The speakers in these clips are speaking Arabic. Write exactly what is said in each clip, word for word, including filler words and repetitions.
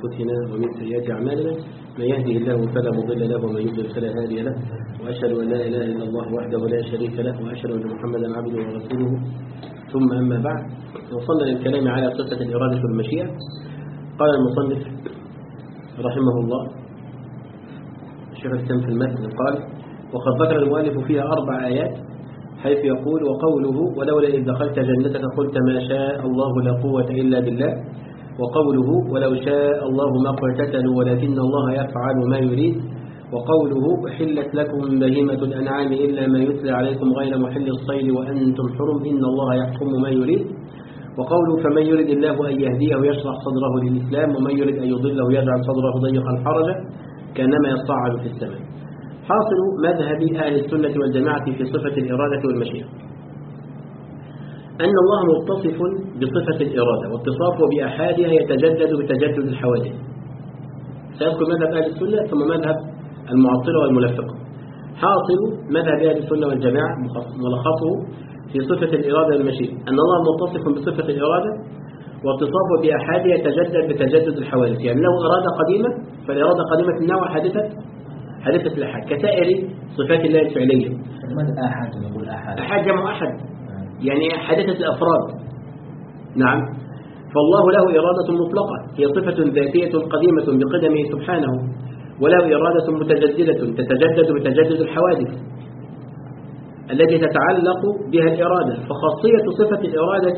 أنفسنا ومن سيئات أعمالنا من يهده الله فلا مضل له ومن يضلل فلا هادي له وأشهد أن لا إله إلا الله وحده لا شريك له وأشهد أن محمدا عبده ورسوله ثم أما بعد وصلنا للكلام على صفة الإرادة والمشيئة. قال المصنف رحمه الله شيخ الإسلام في المتن قال: وقد ذكر المؤلف فيها أربع آيات حيث يقول: وقوله ولولا إذ دخلت جنتك قلت ما شاء الله لا قوة إلا بالله، وقوله ولو شاء الله ما اقتتلوا ولكن الله يفعل ما يريد، وقوله أحلت لكم بهيمة الأنعام إلا ما يتلى عليكم غير محل الصيد وأنتم حرم إن الله يحكم ما يريد، وقوله فمن يريد الله أن يهديه يشرح صدره للإسلام ومن يريد أن يضله يجعل صدره ضيقا حرجا كأنما يصعد في السماء. حاصل مذهب أهل السنة والجماعة في صفة الإرادة والمشيئة أن الله متصف بصفة الإرادة، واتصافه بأحادها يتجدد بتجدد الحوادث. سيذكر مذهب أهل السنة ثم مذهب المعطلة والملفقة. حاصل مذهب أهل السنة والجماعة ملخصه في صفة الإرادة والمشيئة أن الله متصف بصفة الإرادة واتصافه بأحادها يتجدد بتجدد الحوادث، يعني له إرادة قديمة فالإرادة قديمة النوع حادثة حادثة الأحد كسائر صفات الله الفعلية. ماذا أحد نقول أحد؟ أحد جمع أحد يعني حادثة الأفراد. نعم، فالله له إرادة مطلقة هي صفة ذاتية قديمة بقدمه سبحانه، وله إرادة متجددة تتجدد بتجدد الحوادث التي تتعلق بها الإرادة. فخاصية صفة الإرادة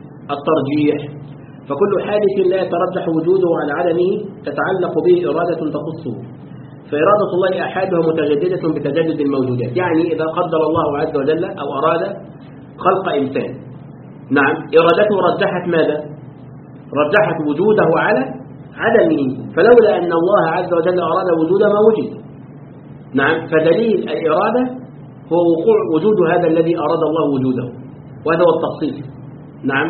الترجيح، فكل حادث لا يترجح وجوده على عدمه تتعلق به إرادة تخصه، فإرادة الله أحادها متجددة بتجدد الموجودات. يعني إذا قدر الله عز وجل أو أراد خلق إنسان، نعم، إرادته رجحت ماذا؟ رجحت وجوده على عدمه، فلولا أن الله عز وجل أراد وجود ما وجد. نعم، فدليل الإرادة هو وقوع وجود هذا الذي أراد الله وجوده، وهذا هو التخصيص. نعم،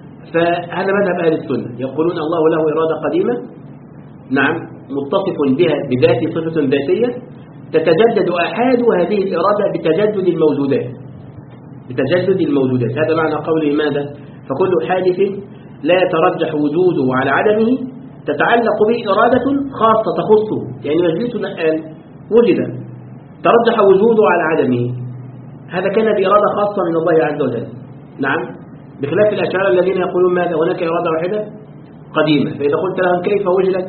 فهذا مذهب أهل السنة، يقولون الله له إرادة قديمة، نعم، متصف بها بذات صفة ذاتية تتجدد أحاد هذه الإرادة بتجدد الموجودات بتجدد الموجودات هذا معنى قوله ماذا؟ فكل حادث لا يترجح وجوده على عدمه تتعلق به إرادة خاصة تخصه، يعني مجلس الآن وجد ترجح وجوده على عدمه، هذا كان بإرادة خاصة من الله عز وجل. نعم، بخلاف الأشاعرة الذين يقولون ماذا؟ هناك إرادة واحدة قديمة، فإذا قلت لهم كيف وجدت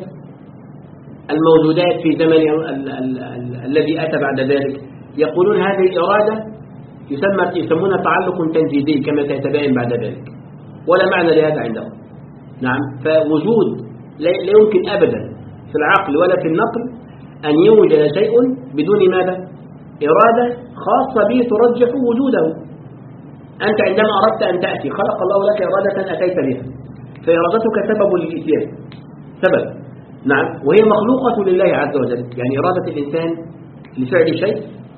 الموجودات في زمن ال ال ال الذي أتى بعد ذلك، يقولون هذه الإرادة يسمى يسمونها تعلق تنجيزي كما سيتبين بعد ذلك، ولا معنى لهذا عندهم. نعم، فوجود لا يمكن أبدا في العقل ولا في النقل أن يوجد شيء بدون ماذا؟ إرادة خاصة به ترجح وجوده. أنت عندما أردت أن تأتي خلق الله لك إرادة أتيت بها، فإرادتك سبب للإتيان، سبب. نعم، وهي مخلوقة لله عز وجل، يعني إرادة الإنسان لفعل شيء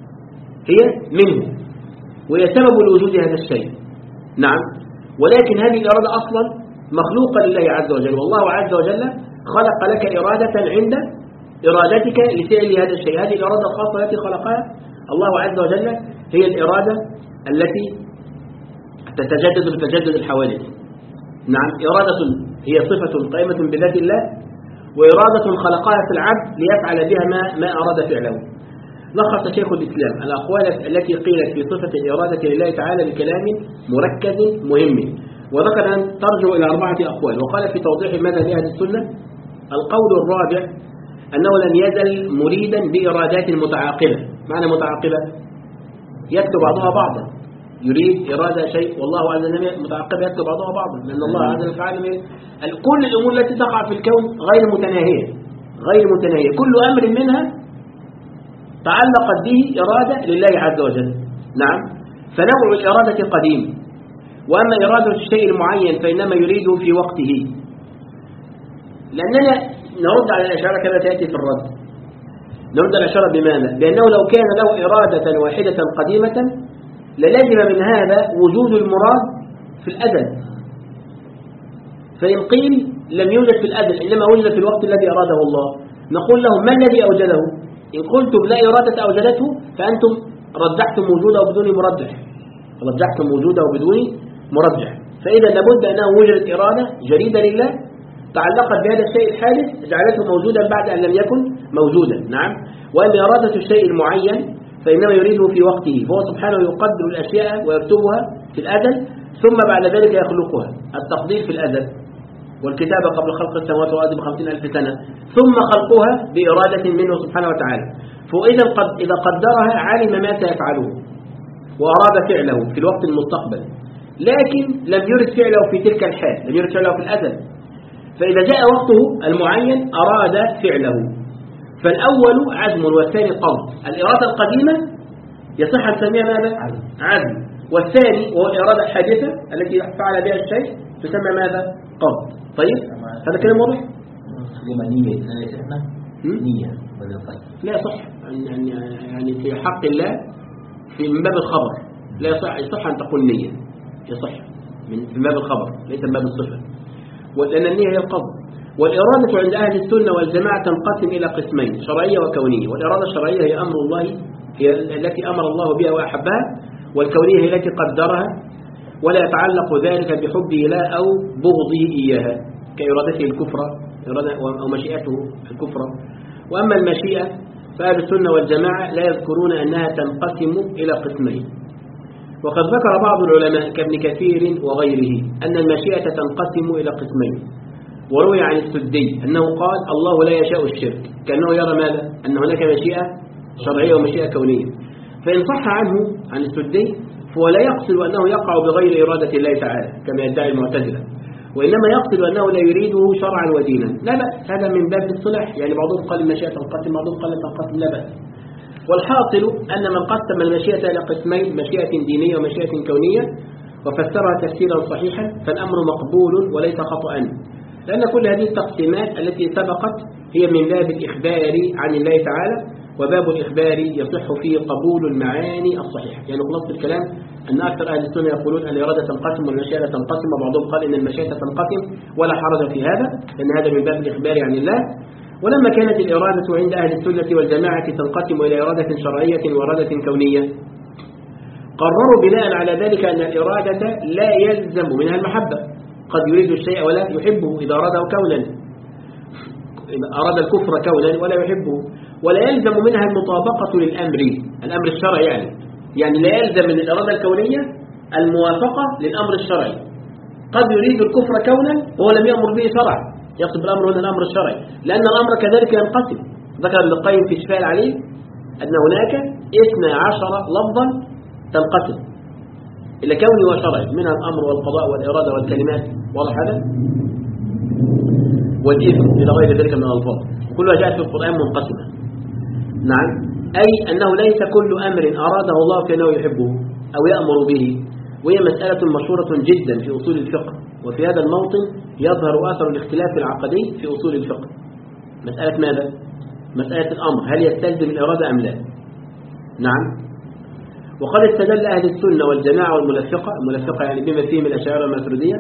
هي منه وهي سبب لوجود هذا الشيء. نعم، ولكن هذه الإرادة أصلا مخلوقة لله عز وجل، والله عز وجل خلق لك إرادة عند إرادتك لفعل هذا الشيء. هذه الإرادة الخاصة التي خلقها الله عز وجل هي الإرادة التي تتجدد بتجدد الحوادث. نعم، إرادة هي صفة قائمة بذات الله، وإرادة خلقها في العبد ليفعل بها ما, ما أراد فعله. لخص شيخ الإسلام الأقوال التي قيلت في صفة الإرادة لله تعالى بكلام مركز مهم، وذكر أن ترجع إلى أربعة أقوال. وقال في توضيح مذهب أهل السنة: القول الرابع أنه لم يزل مريدا بإرادات متعاقبة. معنى متعاقبة؟ يكتب بعضها بعضا، يريد إرادة شيء والله عز وجل متعاقبة يكتب بعضها بعضا، لأن الله عز وجل فعل كل الأمور التي تقع في الكون غير متناهية غير متناهية كل أمر منها تعلقت به إرادة لله عز وجل. نعم، فنوع الإرادة قديم، وأما إرادة الشيء المعين فإنما يريده في وقته. لأننا نرد على الأشاعرة كما تأتي في الرد، نرد على الأشاعرة بماذا؟ لأنه لو كان له إرادة واحدة قديمة للزم من هذا وجود المراد في الأزل، فإن قيل لم يوجد في الأزل إنما وجد في الوقت الذي أراده الله، نقول لهم ما الذي أوجده؟ إن قلتم لا إرادة أوجدته فأنتم رجحتم وجوده بدون مرجح، رجحتم وجوده بدون مرجح، فإذا لابد أنه وجدت إرادة جديدة لله تعلقت بهذا الشيء الحادث جعلته موجودا بعد أن لم يكن موجودا. نعم. وأما إرادة الشيء المعين فإنما يريده في وقته، فهو سبحانه يقدر الأشياء ويكتبها في الأزل ثم بعد ذلك يخلقها، التقدير في الأزل والكتابة قبل خلق السماوات والأرض بخمسين ألف سنة، ثم خلقها بإرادة منه سبحانه وتعالى. فإذا قد إذا قدرها علم ما سيفعله وأراد فعله في الوقت المستقبل، لكن لم يرد فعله في تلك الحال، لم يرد فعله في الأزل. فإذا جاء وقته المعين أراد فعله، فالأول عزم والثاني قصد. الإرادة القديمة يصح أن نسميها ماذا؟ عزم. والثاني وهو الإرادة الحادثة التي فعل بها الشيء تسمى ماذا؟ قصد. طيب هذا كلام واضح؟ لما نية نية بدل قصد لا يصح يعني يعني في حق الله في من باب الخبر لا يصح يصح أن تقول نية، يصح من باب الخبر ليس من باب الصفة، لأن النية هي القصد. والإرادة عند أهل السنة والجماعة تنقسم إلى قسمين، شرعية وكونية. والإرادة الشرعية هي أمر الله، هي التي أمر الله بها وأحبها، والكونية هي التي قدرها، ولا يتعلق ذلك بحبه لا أو بغضه إياها كإرادته الكفر أو مشيئته الكفر. وأما المشيئة فأهل السنة والجماعة لا يذكرون أنها تنقسم إلى قسمين. وقد ذكر بعض العلماء كابن كثير وغيره أن المشيئة تنقسم إلى قسمين. وروي عن السدي أنه قال الله لا يشاء الشرك، كأنه يرى ماذا؟ أن هناك مشيئة شرعية ومشيئة كونية. فإن صح عنه عن السدي فهو لا يقصد أنه يقع بغير إرادة الله تعالى كما يدعي المعتزلة، وإنما يقصد أنه لا يريده شرعا ودينا. لا بأس، هذا من باب الصلح، يعني بعضهم قال المشيئة تنقسم، بعضهم قال تنقسم، لا بأس. والحاصل أن من قسم المشيئة إلى قسمين، مشيئة دينية ومشيئة كونية، وفسرها تفسيرا صحيحا، فالأمر مقبول وليس خطأ، لأن كل هذه التقسيمات التي سبقت هي من باب الإخبار عن الله تعالى، وباب الإخبار يصح فيه قبول المعاني الصحيحة. يعني خلاصة الكلام أن أكثر أهل السنة يقولون الإرادة تنقسم والمشيئة تنقسم، وبعضهم قال إن المشيئة تنقسم ولا حرج في هذا، لأن هذا من باب الإخبار عن الله. ولما كانت الإرادة عند أهل السنة والجماعة تنقسم إلى إرادة شرعية وإرادة كونية، قرروا بناء على ذلك أن الإرادة لا يلزم منها المحبة، قد يريد الشيء ولا يحبه إذا أراده كونا، أراد الكفر كونا ولا يحبه. ولا يلزم منها المطابقة للأمر، الأمر الشرعي يعني يعني لا يلزم من الإرادة الكونية الموافقة للأمر الشرعي. قد يريد الكفر كونا وهو لم يأمر به شرعا، يقصد بالأمر هنا الأمر الشرعي، لأن الأمر كذلك ينقسم. ذكر ابن القيم في شفاء العليل أن هناك اثنا عشر لفظا تنقسم إلى كوني وشرعي، منها الأمر والقضاء والإرادة والكلمات، واضح هذا؟ والإثم إلى غير ذلك من الألفاظ، كلها جاءت في القرآن منقسمة. نعم، أي أنه ليس كل أمر أراده الله فإنه يحبه أو يأمر به، وهي مسألة مشهورة جدا في أصول الفقه. وفي هذا الموطن يظهر أثر الاختلاف العقدي في أصول الفقه. مسألة ماذا؟ مسألة الأمر، هل يستلزم الإرادة أم لا؟ نعم. وقد استدل أهل السنة والجماعة والملفقة، الملفقة يعني بما فيه من الأشاعرة والماتريدية.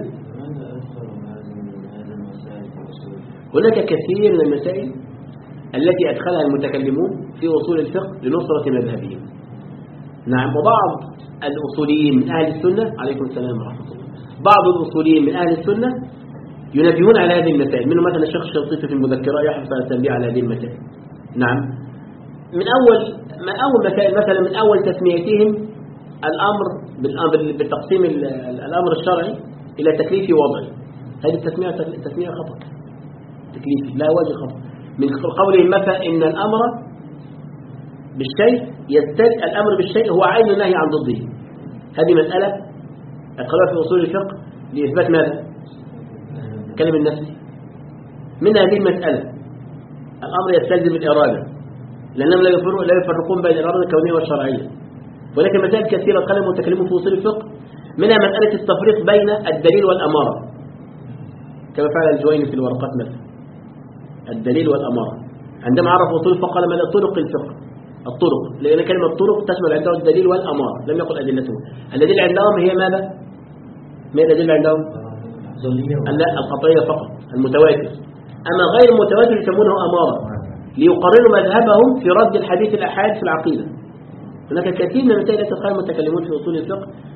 هناك كثير من المسائل التي أدخلها المتكلمون في أصول الفقه لنصرة مذهبهم. نعم. وبعض الأصوليين من أهل السنة، عليكم السلام ورحمة الله، بعض الأصوليين من أهل السنة ينبهون على هذه المسائل، منهم مثلا الشيخ الشنقيطي في المذكرة يحرص على التنبيه على هذه المسائل. نعم. من أول من أول مسائل مثلا من أول تسميتهم الأمر بالتقسيم الأمر الشرعي إلى تكليفي وضعي، هذه التسمية تسمية خطأ، تكليفي لا وجه خطأ. من قولهم مثلا إن الأمر بالشيء يستلزم الأمر بالشيء هو عين النهي عن ضده، هذه مسألة القضاء في أصول الفقه لإثبات ماذا؟ كلام النفس. من هذه المسألة الأمر يستلزم الإرادة، لأنهم لا يفرقون بين الإرادة الكونية والشرعية. ولكن مسائل كثيرة قال المتكلمون في أصول الفقه، منها مسألة التفريق بين الدليل والأمارة، كما فعل الجويني في الورقات مثلا، الدليل والأمارة. عندما عرف أصول الفقه قال ماذا؟ طرق الفقه، الطرق، لأن كلمة الطرق تشمل عندهم الدليل والأمارة، لم يقل أدلته. الدليل عندهم هي ماذا؟ ما الدليل عندهم؟ لا، القطعية فقط، المتواتر. أما غير المتواتر يسمونه أمارة، ليقرروا مذهبهم في رد الحديث الأحاد في العقيدة. هناك كثير من المسائل التي تدخل المتكلمون في أصول الفقه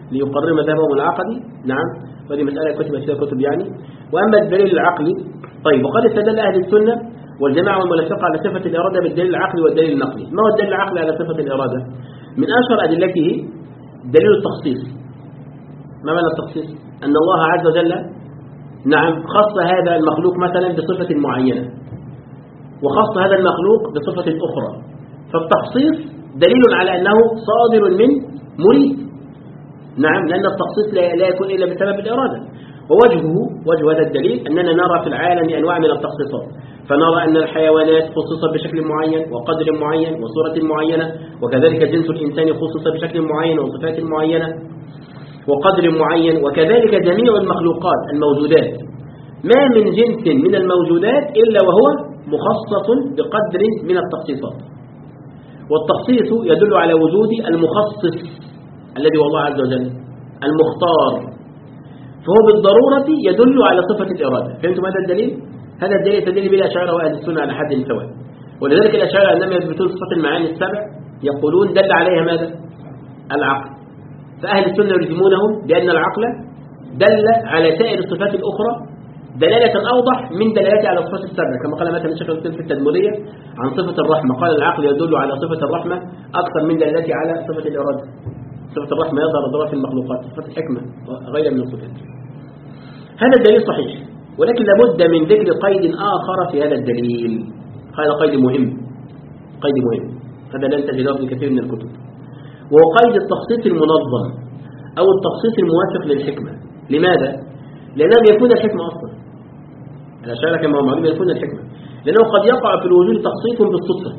ليقرر مذهبهم العقدي. نعم، وهذه مسألة كتبت فيها كتب يعني. وأما الدليل العقلي، طيب وقد استدل أهل السنة والجماعة والملفقة على صفة الإرادة بالدليل العقلي والدليل النقلي. ما هو الدليل العقلي على صفة الإرادة؟ من أشهر أدلته دليل التخصيص. ما معنى التخصيص؟ أن الله عز وجل نعم خص هذا المخلوق مثلا بصفة معينة، وخص هذا المخلوق بصفة أخرى. فالتخصيص دليل على أنه صادر من مريد. نعم، لأن التخصيص لا يكون إلا بسبب الإرادة. ووجهه وجه هذا الدليل أننا نرى في العالم أنواع من التخصيصات، فنرى أن الحيوانات خصصت بشكل معين وقدر معين وصورة معينة، وكذلك جنس الإنسان خصص بشكل معين وصفات معينة وقدر معين، وكذلك جميع المخلوقات الموجودات ما من جنس من الموجودات إلا وهو مخصص بقدر من التخصيصات. والتخصيص يدل على وجود المخصص الذي هو الله عز وجل المختار، فهو بالضرورة يدل على صفة الإرادة. فهمتم هذا الدليل؟ هذا الدليل تدل به الأشاعرة وأهل السنة على حد سواء. ولذلك الأشاعرة عندما يثبتون صفة المعاني السبع يقولون دل عليها ماذا؟ العقل. فأهل السنة يلزمونهم بأن العقل دل على سائر الصفات الأخرى دلالة أوضح من دلالته على الصفات السبع، كما قال مثلا الشيخ الإسلام في التدمرية عن صفة الرحمة، قال العقل يدل على صفة الرحمة أكثر من دلالته على صفة الإرادة. صفة الرحمة يظهر ضرورة في المخلوقات، صفة الحكمة وغيرها من الصفات. هذا الدليل صحيح، ولكن لابد من ذكر قيد آخر في هذا الدليل. هذا قيد مهم، قيد مهم هذا لن تجده في كثير من الكتب، وهو قيد التخصيص المنظم أو التخصيص الموافق للحكمة. لماذا؟ لأنهم يكون الحكمة أصلا، الأشاعرة كما هو معلوم يكون الحكمة، لأنه قد يقع في الوجود تخصيص بالصدفة.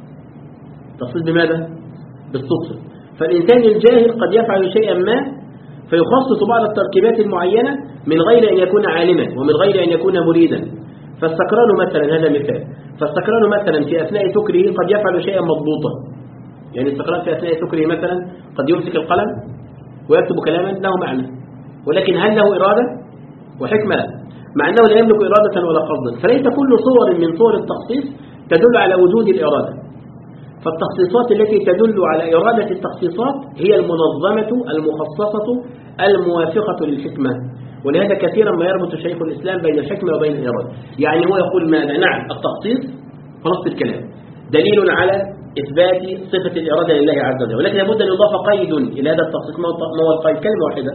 تخصيص بماذا؟ بالصدفة. فالإنسان الجاهل قد يفعل شيئا ما فيخصص بعض التركيبات المعينة من غير أن يكون عالما ومن غير أن يكون مريدا. فالسكران مثلا، هذا مثال، فالسكران مثلا في أثناء سكره قد يفعل شيئا مضبوطا. يعني السكران في أثناء سكره مثلا قد يمسك القلم ويكتب كلاما له معنى، ولكن هل له إرادة وحكمة؟ مع أنه لا يملك إرادة ولا قصدا. فليس كل صور من صور التخصيص تدل على وجود الإرادة. فالتخصيصات التي تدل على إرادة التخصيصات هي المنظمة المخصصة الموافقة للحكمة. ولهذا كثيرا ما يربط شيخ الإسلام بين الحكمة وبين الإرادة. يعني هو يقول ماذا؟ نعم، التخصيص خلاص الكلام دليل على إثبات صفة الإرادة لله عز وجل، ولكن لابد أن يضاف قيد إلى هذا التخصيص. ما هو القيد؟ كلمة واحدة،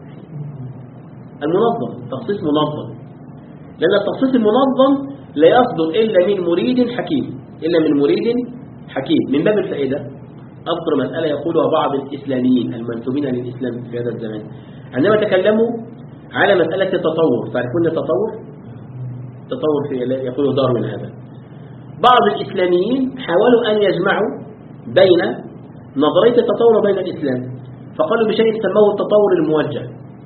المنظم. تخصيص منظم، لأن التخصيص المنظم لا يصدر إلا من مريد حكيم، إلا من مريد حكيم. من باب الفائدة أذكر مسألة يقولها بعض الإسلاميين المنسوبين للإسلام في هذا الزمان عندما تكلموا على مسألة التطور. تعرفون التطور؟ التطور في يقولوا داروين. هذا بعض الإسلاميين حاولوا أن يجمعوا بين نظرية التطور وبين الإسلام، فقالوا بشيء سموه التطور الموجه.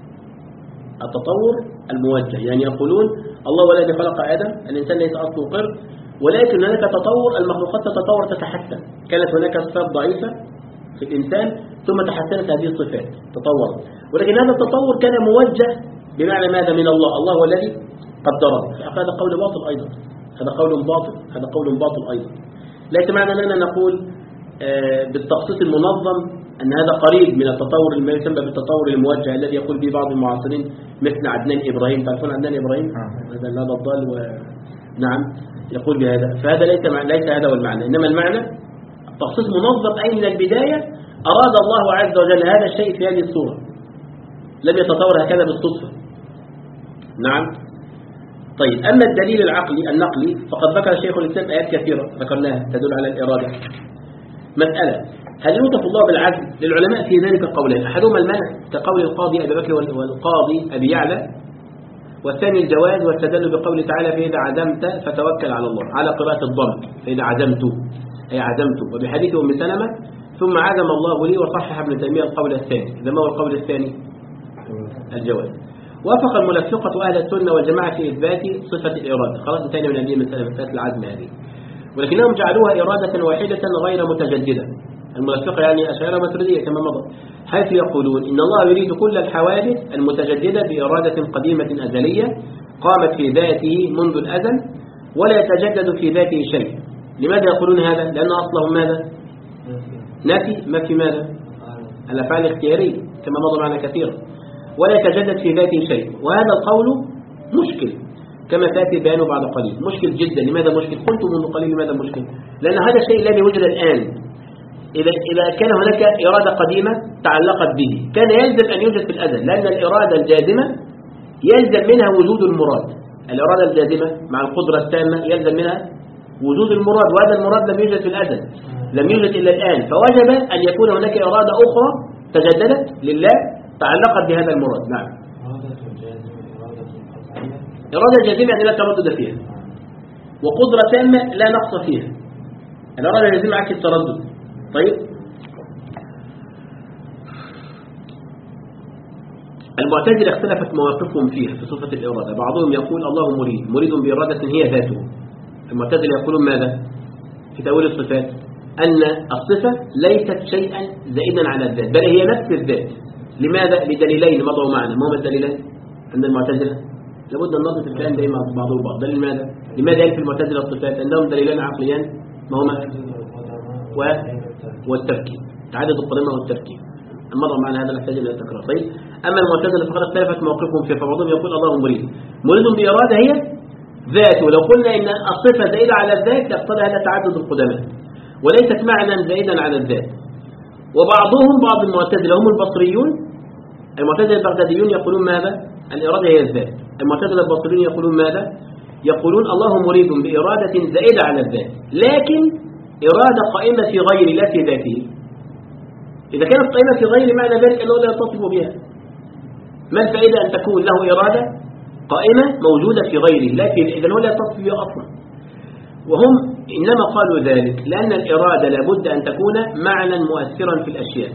التطور الموجه يعني يقولون الله هو الذي خلق آدم، الإنسان ليس أصله قرد، ولكن هناك تطور، المخلوقات تتطور تتحسن. كانت هناك صفات ضعيفة في الإنسان ثم تحسنت هذه الصفات تطورت، ولكن هذا التطور كان موجه بمعنى ماذا؟ من الله، الله هو الذي قدره. هذا قول باطل أيضا، هذا قول باطل، هذا قول باطل أيضا. ليس معنى أننا نقول بالتخصيص المنظم أن هذا قريب من التطور ما يسمى بالتطور الموجه الذي يقول به بعض المعاصرين مثل عدنان إبراهيم. تعرفون عدنان إبراهيم؟ هذا هذا الضال و... نعم يقول بهذا. فهذا ليس ليس هذا هو المعنى، إنما المعنى تخصيص منظم، أي من البداية أراد الله عز وجل هذا الشيء في هذه الصورة، لم يتطور هكذا بالصدفة. نعم. طيب، أما الدليل العقلي النقلي فقد ذكر الشيخ الإسلام آيات كثيرة ذكرناها تدل على الإرادة. مسألة: هل يوصف الله بالعدل؟ للعلماء في ذلك قولين، أحدهما المنع كقول القاضي أبي بكر والقاضي أبي يعلى، والثاني الجواز والتدل بقول تعالى فإذا عزمت فتوكل على الله، على قراءة الضم فإذا عزمت أي عزمت، وبحديث أم سلمة ثم عزم الله لي، وصحح ابن تيمية القول الثاني. إذا ما هو القول الثاني؟ الجواز. وافق الملفقة أهل السنة والجماعة في إثبات صفة الإرادة. خلاص انتهينا من هذه المسألة، مسألة العزم هذه، ولكنهم جعلوها إرادة واحدة غير متجددة. الملفقة يعني أشاعرة ماتريدية كما مضى، حيث يقولون إن الله يريد كل الحوادث المتجددة بإرادة قديمة أزلية قامت في ذاته منذ الأزل ولا يتجدد في ذاته شيء. لماذا يقولون هذا؟ لأن أصلهم ماذا؟ نفي. ما في ماذا؟ الأفعال الاختيارية. كما مضى معنا كثيرا، ولا يتجدد في ذاته شيء. وهذا القول مشكل كما تأتي بيانه بعد قليل، مشكل جدا. لماذا مشكل؟ قلت منذ قليل لماذا مشكل؟ لأن هذا الشيء الذي وجد الآن إذا إذا كان هناك إرادة قديمة تعلقت به كان يلزم أن يوجد في الأزل، لأن الإرادة الجازمة يلزم منها وجود المراد. الإرادة الجازمة مع القدرة التامة يلزم منها وجود المراد، وهذا المراد لم يوجد في الأزل، لم يوجد إلا الآن، فوجب أن يكون هناك إرادة أخرى تجددت لله تعلقت بهذا المراد. نعم. إرادة جازمة يعني لا تردد فيها، وقدرة تامة لا نقص فيها. الإرادة الجازمة عكس التردد. طيب، المعتزلة اختلفت مواقفهم فيها في صفة الإرادة. بعضهم يقول الله مريد، مريد بإرادة هي ذاته. المعتزلة يقولون ماذا في تأويل الصفات؟ أن الصفة ليست شيئا زائدا على الذات، بل هي نفس الذات. لماذا؟ لدليلين مضوا معنا. ما هما الدليلين عند المعتزلة؟ لابد أن نضبط الكلام دائما بعضه البعض. دليل ماذا؟ لماذا ينفي المعتزلة الصفات؟ عندهم دليلان عقليان، ما هما؟ و... والتفكير، تعدد القدماء والتفكير. مضى معنا هذا نحتاج الى التكرار. طيب، اما المعتزله فقد اختلفت موقفهم فيه، فبعضهم يقول الله مريد، مريد باراده هي ذاته. لو قلنا ان الصفه زائده على الذات يقتضي هذا تعدد القدماء وليست معنى زائدا على الذات. وبعضهم بعض المعتزله هم البصريون، المعتزله البغداديون يقولون ماذا؟ الاراده هي الذات. المعتزله البصريون يقولون ماذا؟ يقولون الله مريد باراده زائده على الذات، لكن اراده قائمه في غير لا في ذاته. إذا كانت قائمة في غير معنى ذلك أنه لا يتصف بها. ما الفائدة أن تكون له إرادة قائمة موجودة في غيره لا في، إذن هو لا يتصف بها أصلا. وهم إنما قالوا ذلك لأن الإرادة لابد أن تكون معنى مؤثرا في الأشياء.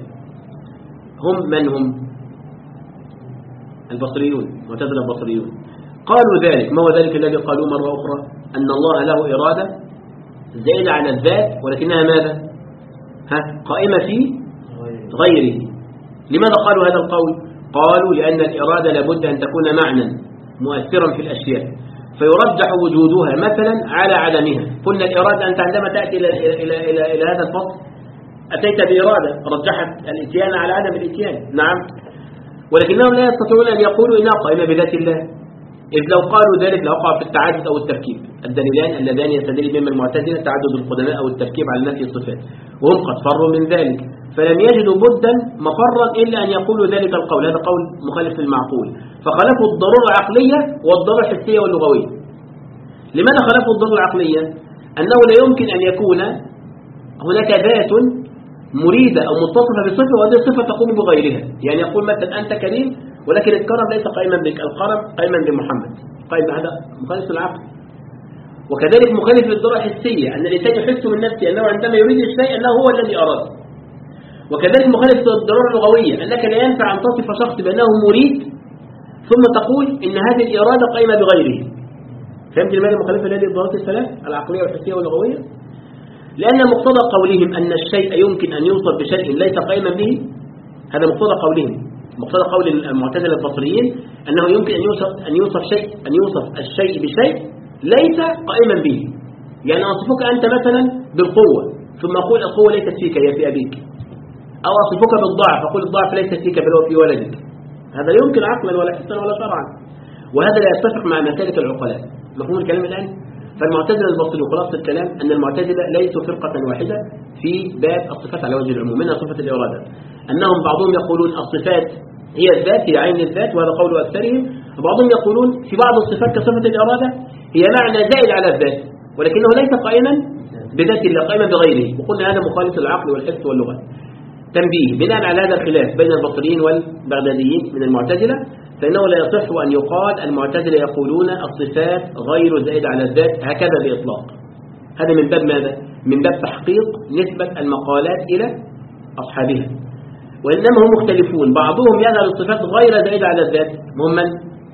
هم من هم؟ البصريون، معتزلة البصريون قالوا ذلك. ما هو ذلك الذي قالوه مرة أخرى؟ أن الله له إرادة زائدة على الذات ولكنها ماذا؟ ها؟ قائمة في غيره. لماذا قالوا هذا القول؟ قالوا لأن الإرادة لابد أن تكون معنى مؤثرا في الأشياء، فيرجح وجودها مثلا على عدمها. قلنا الإرادة أنت عندما تأتي إلى, إلى, إلى, إلى هذا الفصل أتيت بإرادة رجحت الإتيان على عدم الإتيان. نعم، ولكنهم لا يستطيعون أن يقولوا إنها قائمة بذات الله، إذ لو قالوا ذلك لوقع في التعدد أو التركيب. الدليلان اللذان يستدل بهما المعتزلة تعدد القدماء أو التركيب على نفي الصفات، وهم قد فروا من ذلك، فلم يجدوا بدا مفرا إلا أن يقولوا ذلك القول. هذا قول مخالف للمعقول، فخالفوا الضرورة العقلية والضرورة الحسية واللغوية. لماذا خالفوا الضرورة العقلية؟ أنه لا يمكن أن يكون هناك ذات مريدة أو متصفة بصفة وهذه الصفة تقوم بغيرها. يعني يقول مثلا أنت كريم ولكن الكرم ليس قائما بك، الكرم قائما بمحمد، قائم هذا مخالف للعقل. وكذلك مخالف للضرورة الحسية، أن الإنسان يحس من نفسه أنه عندما يريد الشيء أنه هو الذي أراد. وكذلك مخالف للضرورة اللغوية، أنك لا ينفع أن تصف شخص بأنه مريد ثم تقول إن هذه الإرادة قائمة بغيره. فهمت لماذا مخالفة لهذه الضرورات الثلاث العقلية والحسية واللغوية؟ لأن مقتضى قولهم أن الشيء يمكن أن يوصف بشيء ليس قائما به، هذا مقتضى قولهم. مقتضى قول المعتزلة البصريين أنه يمكن أن يوصف أن يوصف شيء أن يوصف الشيء بشيء ليس قائما به. يعني أصفك أنت مثلا بالقوة ثم أقول القوة ليست فيك هي في أبيك، أو أصفك بالضعف أقول الضعف ليست فيك بل هو في ولدك. هذا لا يمكن عقلا ولا حسا ولا شرعا، وهذا لا يتفق مع مسالك العقلاء. مفهوم الكلام الآن؟ فالمعتزلة البصري خلاصة الكلام أن المعتزلة ليسوا فرقة واحدة في باب الصفات على وجه العموم، منها صفة الإرادة. أنهم بعضهم يقولون الصفات هي الذات، هي عين الذات، وهذا قول أكثرهم. وبعضهم يقولون في بعض الصفات كصفة الإرادة هي معنى زائد على الذات ولكنه ليس قائما بذات الله، قائما بغيره. وقلنا هذا مخالف للعقل والحس واللغة. تنبيه: بناء على هذا الخلاف بين البصريين والبغداديين من المعتزلة، فإنه لا يصح أن يقال المعتزلة يقولون الصفات غير زائدة على الذات هكذا بإطلاق. هذا من باب ماذا؟ من باب تحقيق نسبة المقالات إلى أصحابها. وإنما هم مختلفون، بعضهم يجعل الصفات غير زائدة على الذات وهم من؟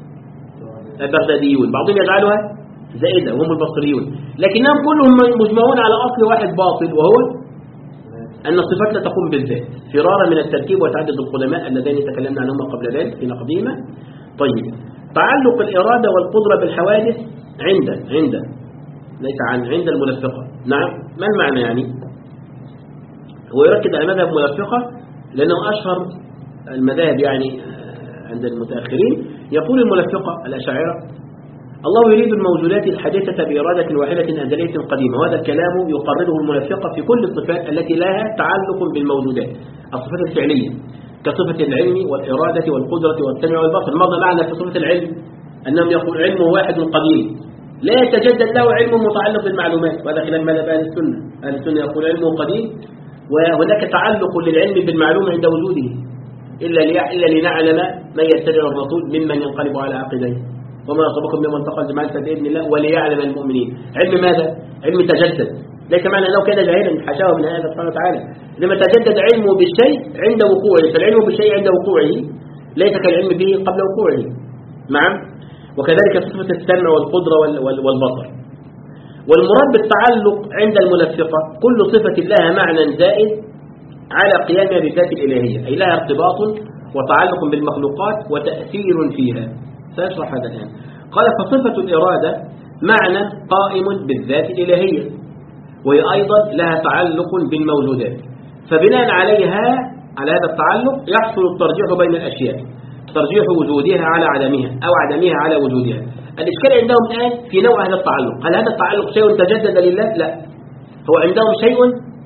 البغداديون. بعضهم يجعلها زائدة وهم البصريون، لكنهم كلهم مجمعون على أصل واحد باطل، وهو أن الصفات لا تقوم بالذات فرارا من التركيب وتعدد القدماء اللذين تكلمنا عنهما قبل ذلك في نقديمة. طيب، تعلق الإرادة والقدرة بالحوادث عند عند ليس عن عند الملفقة. نعم، ما المعنى يعني؟ هو يركز على مذهب ملفقة لأنه أشهر المذاهب يعني عند المتأخرين، يقول الملفقة الأشاعرة: الله يريد الموجودات الحادثة بإرادة واحدة أزلية قديمة. وهذا الكلام يقرره الملفقة في كل الصفات التي لها تعلق بالموجودات، الصفات الفعلية كصفة العلم والإرادة والقدرة والسمع والبصر. ماذا معنى في صفة العلم؟ أنهم يقول علمه واحد قديم لا يتجدد له علم متعلق بالمعلومات، وهذا خلاف مذهب أهل السنة. أهل السنة يقول علمه قديم وهناك تعلق للعلم بالمعلوم عند وجوده، إلا إلا لنعلم من يتبع الرسول ممن ينقلب على عقبيه وما أصابكم من منطقة الجمال فبإذن الله وليعلم المؤمنين. علم ماذا؟ علم تجدد، ليس معنى أنه كان جاهلا حاشاه من هذا سبحانه وتعالى، لما تجدد علمه بالشيء عند وقوعه، فالعلم بالشيء عند وقوعه ليس كالعلم به قبل وقوعه. نعم. وكذلك صفة السمع والقدرة والبصر. والمراد بالتعلق عند الملفقة كل صفة لها معنى زائد على قيامها بالذات الإلهية، أي لها ارتباط وتعلق بالمخلوقات وتأثير فيها. سأشرح هذا الآن. قال: فصفة الإرادة معنى قائم بالذات الإلهية، وهي أيضا لها تعلق بالموجودات، فبناء عليها على هذا التعلق يحصل الترجيح بين الأشياء، ترجيح وجودها على عدمها أو عدمها على وجودها. الإشكال عندهم الآن في نوع هذا التعلق. هل هذا التعلق شيء تجدد لله؟ لا، هو عندهم شيء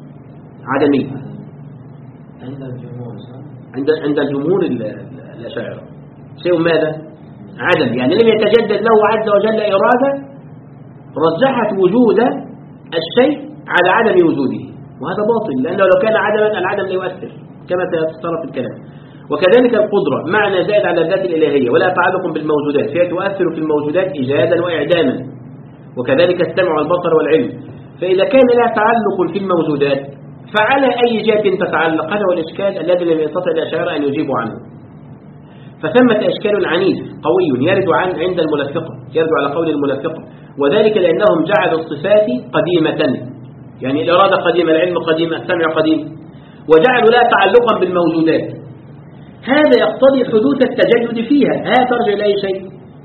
عدمي عند الجمهور عند عند الجمهور الأشاعرة شيء ماذا؟ عدم، يعني لم يتجدد له عز وجل إرادة رجحت وجود الشيء على عدم وجوده، وهذا باطل، لأنه لو كان عدما العدم لا يؤثر كما سيتصرف الكلام. وكذلك القدرة معنى زائد على الذات الإلهية ولا تعلق بالموجودات، فهي تؤثر في الموجودات إيجادا وإعداما. وكذلك السمع والبصر والعلم، فإذا كان لها تعلق في الموجودات فعلى أي جهة تتعلق؟ هذا هو الإشكال الذي لم يستطع الأشاعرة أن يجيبوا عنه. فثمة إشكال عنيف قوي يرد عن عند الملفقة، يرد على قول الملفقة، وذلك لأنهم جعلوا الصفات قديمة، يعني الإرادة قديمة، العلم قديم، السمع قديم، وجعلوا لها تعلقا بالموجودات. هذا يقتضي حدوث التجدد فيها. ها ترجع إلى أي شيء؟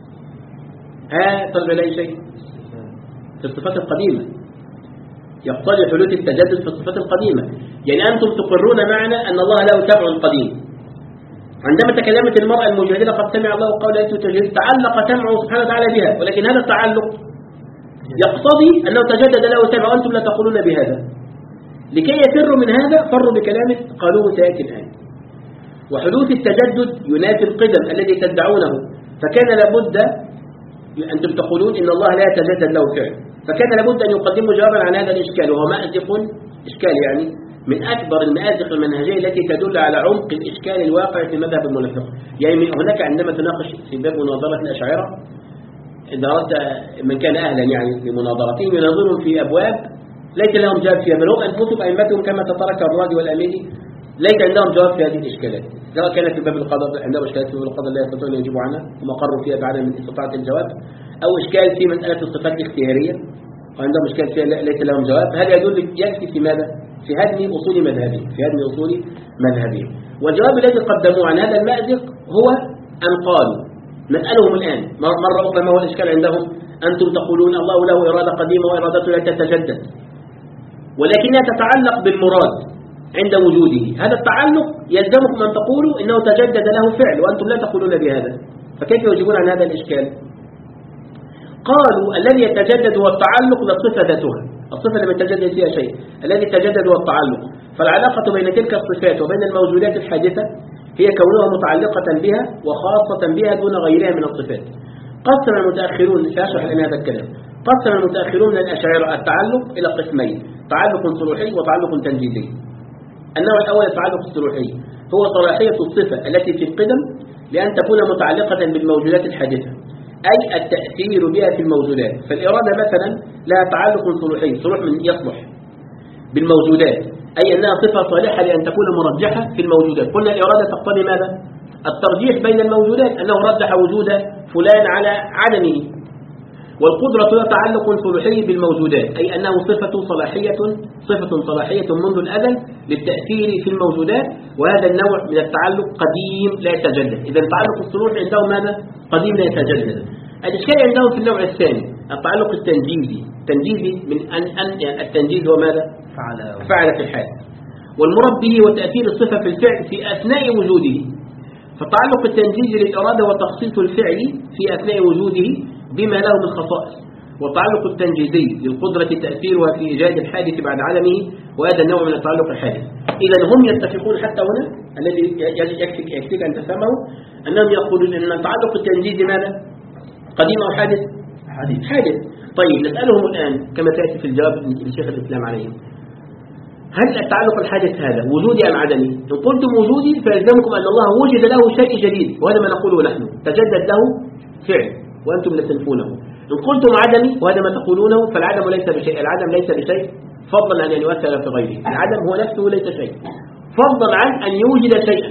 ها ترجع إلى أي شيء؟ في الصفات القديمة. يقتضي حدوث التجدد في الصفات القديمة، يعني أنتم تقرون معنا أن الله له سمع قديم. عندما تكلمت المرأة المجاهدة قد سمع الله قول التي تجاهد، تعلق سمعه سبحانه وتعالى بها، ولكن هذا التعلق يقتضي أنه تجدد له سمع، وأنتم لا تقولون بهذا. لكي يفروا من هذا فروا بكلامه قالوه سيأتي الآن. وحدوث التجدد ينافي القدم الذي تدعونه، فكان لابد أنتم تقولون إن الله لا يتجدد له فعل، فكان لابد أن يقدموا جوابا عن هذا الإشكال، وهو مأزق إشكال يعني من أكبر المآزق المنهجية التي تدل على عمق الإشكال الواقع في مذهب الملفقة. يعني هناك عندما تناقش في باب مناظرة الأشاعرة، إذا أردت من كان أهلا يعني لمناظرتهم يناظرون في أبواب ليس لهم جواب فيها، بل هم أنفسهم أئمتهم كما تترك الرادي والأميري ليس عندهم جواب في هذه الإشكالات، سواء كانت في باب القضاء عندهم إشكالات في باب القضاء لا يستطيعون أن يجيبوا عنها هم قرروا فيها بعد من استطاعة الجواب، أو إشكال في مسألة الصفات الاختيارية وعندهم إشكال فيها ليس لهم جواب. هذا يدل يكفي في ماذا؟ في هدم أصول مذهبهم، في هدم أصول مذهبهم. والجواب الذي قدموه عن هذا المأزق هو أن قالوا، نسألهم الآن مرة أخرى ما هو الإشكال عندهم؟ أنتم تقولون الله له إرادة قديمة وإرادته لا تتجدد، ولكنها تتعلق بالمراد عند وجوده. هذا التعلق يلزمكم أن تقولوا إنه تجدد له فعل، وأنتم لا تقولون بهذا، فكيف يجيبون عن هذا الإشكال؟ قالوا الذي يتجدد هو التعلق للصفة ذاتها، الصفة لم يتجدد فيها شيء، الذي يتجدد هو التعلق. فالعلاقة بين تلك الصفات وبين الموجودات الحادثة هي كونها متعلقة بها وخاصة بها دون غيرها من الصفات. قسم المتأخرون، سأشرح لنا هذا الكلام، قسم المتأخرون من الأشاعرة التعلق إلى قسمين: تعلق صلوحي وتعلق تنجيزي. النوع الأول التعلق الصلوحي، هو صلاحية الصفة التي في القدم لأن تكون متعلقة بالموجودات الحادثة، أي التأثير بها في الموجودات. فالإرادة مثلا لها تعلق صلوحي، صلوح من يصلح بالموجودات، أي أنها صفة صالحة لأن تكون مرجحة في الموجودات. قلنا الإرادة تقتضي ماذا؟ الترجيح بين الموجودات، أنه رجح وجود فلان على عدمه. والقدرة لها تعلق صلوحي بالموجودات، أي أنه صفة صلاحية صفة صلاحية منذ الأزل للتأثير في الموجودات، وهذا النوع من التعلق قديم لا يتجدد. إذا التعلق الصلوحي عندهم ماذا؟ قديم لا يتجدد. الإشكال عندهم في النوع الثاني التعلق التنجيزي. تنجيزي من أن, أن يعني التنجيز هو ماذا؟ فعل, فعل في الحال، والمراد به وتأثير الصفة في الفعل في أثناء وجوده، فالتعلق التنجيزي للإرادة وتخصيص الفعل في أثناء وجوده بما له من خصائص، والتعلق التنجيزي للقدرة تأثيرها في إيجاد الحادث بعد عدمه، وهذا النوع من التعلق الحادث. إذا هم يتفقون حتى هنا الذي يكفيك يكفيك أن تفهمه أنهم يقولون أن التعلق التنجيزي ماذا؟ قديم أو حادث؟ حادث. حادث. طيب نسألهم الآن كما تأتي في الجواب لشيخ الإسلام عليه، هل التعلق الحادث هذا وجودي أم عدمي؟ إن قلتم وجودي فيلزمكم أن الله وجد له شيء جديد، وهذا ما نقوله نحن، تجدد له فعل وأنتم لا تنفونه. إن قلتم عدمي وهذا ما تقولونه فالعدم ليس بشيء، العدم ليس بشيء فضلا عن أن يؤثر في غيره، العدم هو نفسه ليس شيء فضلا عن أن يوجد شيئا.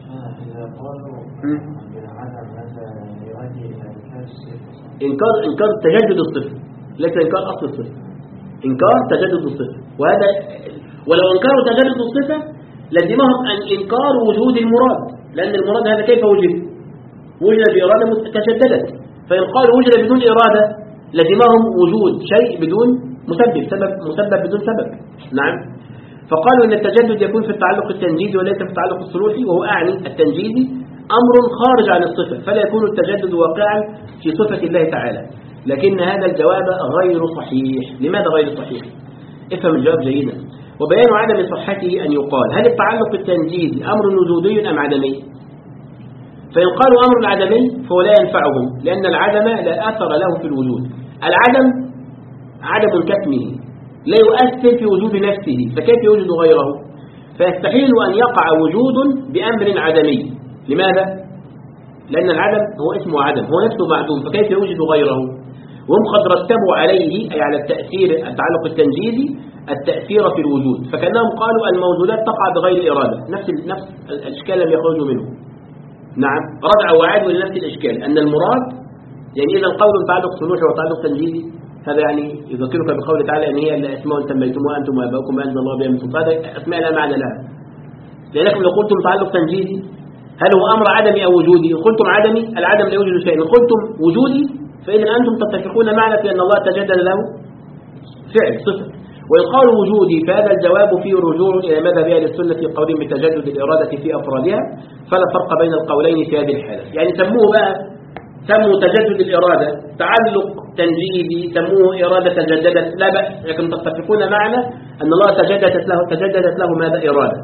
إنكار إنكار تجدد الصفة، ليس إنكار أصل الصفة، إنكار تجدد الصفة. وهذا ولو انكروا تجدد الصفة لزمهم أن إنكار وجود المراد، لأن المراد هذا كيف وجد؟ وجد بإرادة تجددت، فإن قالوا وجد بدون إرادة لزمهم وجود شيء بدون مسبب، سبب مسبب بدون سبب. نعم. فقالوا أن التجدد يكون في التعلق التنجيزي وليس في التعلق الصلوحي، وهو أعني التنجيزي أمر خارج عن الصفة، فلا يكون التجدد واقعا في صفة الله تعالى. لكن هذا الجواب غير صحيح. لماذا غير صحيح؟ افهم الجواب جيدا. وبيان عدم صحته أن يقال هل التعلق التنجيزي أمر وجودي أم عدمي؟ فإن قالوا أمر عدمي فهو لا ينفعهم، لأن العدم لا أثر له في الوجود. العدم عدم كتمه لا يؤثر في وجود نفسه، فكيف يوجد غيره؟ فيستحيل أن يقع وجود بأمر عدمي. لماذا؟ لأن العدم هو اسمه عدم، هو نفسه معدوم، فكيف يوجد غيره؟ وهم قد رتبوا عليه أي على التأثير التعلق التنجيزي التأثير في الوجود، فكأنهم قالوا الموجودات تقع بغير إرادة، نفس نفس الإشكال لم يخرجوا منه. نعم، رجعوا وعادوا لنفس الإشكال أن المراد يعني إذا قول تعلق صلوحي وتعلق تنجيزي هذا يعني يذكرك بقول تعالى أن هي إلا أسماء سميتموها أنتم وآباؤكم ما أنزل الله بها من سلطان، هذا أسماء لا معنى لها. لأنكم لو قلتم تعلق تنجيزي هل هو أمر عدمي أو وجودي؟ إن قلتم عدمي العدم لا يوجد شيء، إن قلتم وجودي فإذا أنتم تتفقون معنا في أن الله تجدد له فعل صفة. وإن قالوا وجودي فهذا الجواب فيه رجوع إلى مذهب أهل السنة في قولهم بتجدد الإرادة في أفرادها، فلا فرق بين القولين في هذه الحالة. يعني سموه بقى سموا تجدد الإرادة تعلق تنجيزي، سموه إرادة تجددت، لا بأس، لكن تتفقون معنا أن الله تجددت له تجددت له ماذا؟ إرادة.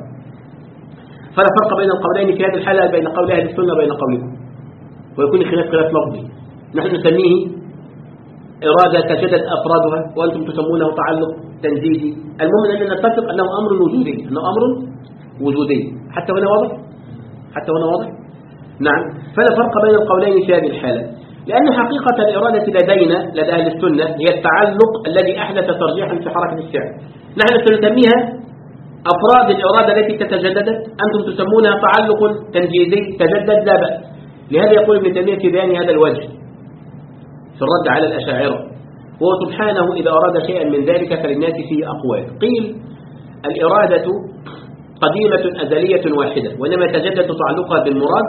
فلا فرق بين القولين في هذه الحالة بين قول أهل السنة وبين قولكم، ويكون خلاف خلاف لفظي. نحن نسميه إرادة تجدد أفرادها وأنتم تسمونه تعلق تنجيزي. المهم أننا نتفق أنه أمر وجودي، أنه أمر وجودي. حتى هنا واضح؟ حتى هنا واضح؟ نعم. فلا فرق بين القولين في هذه الحالة، لأن حقيقة الإرادة لدينا لدى أهل السنة هي التعلق الذي أحدث ترجيحا في حركة الفعل. نحن سنسميها أفراد الإرادة التي تتجددت، أنتم تسمونها تعلق تنجيزي تجدد، لا بأس. لهذا يقول ابن تيمية في بيان هذا الوجه في الرد على الأشاعرة، هو سبحانه إذا أراد شيئا من ذلك فللناس فيه أقوال. قيل الإرادة قديمة أزلية واحدة، وإنما يتجدد تعلقها بالمراد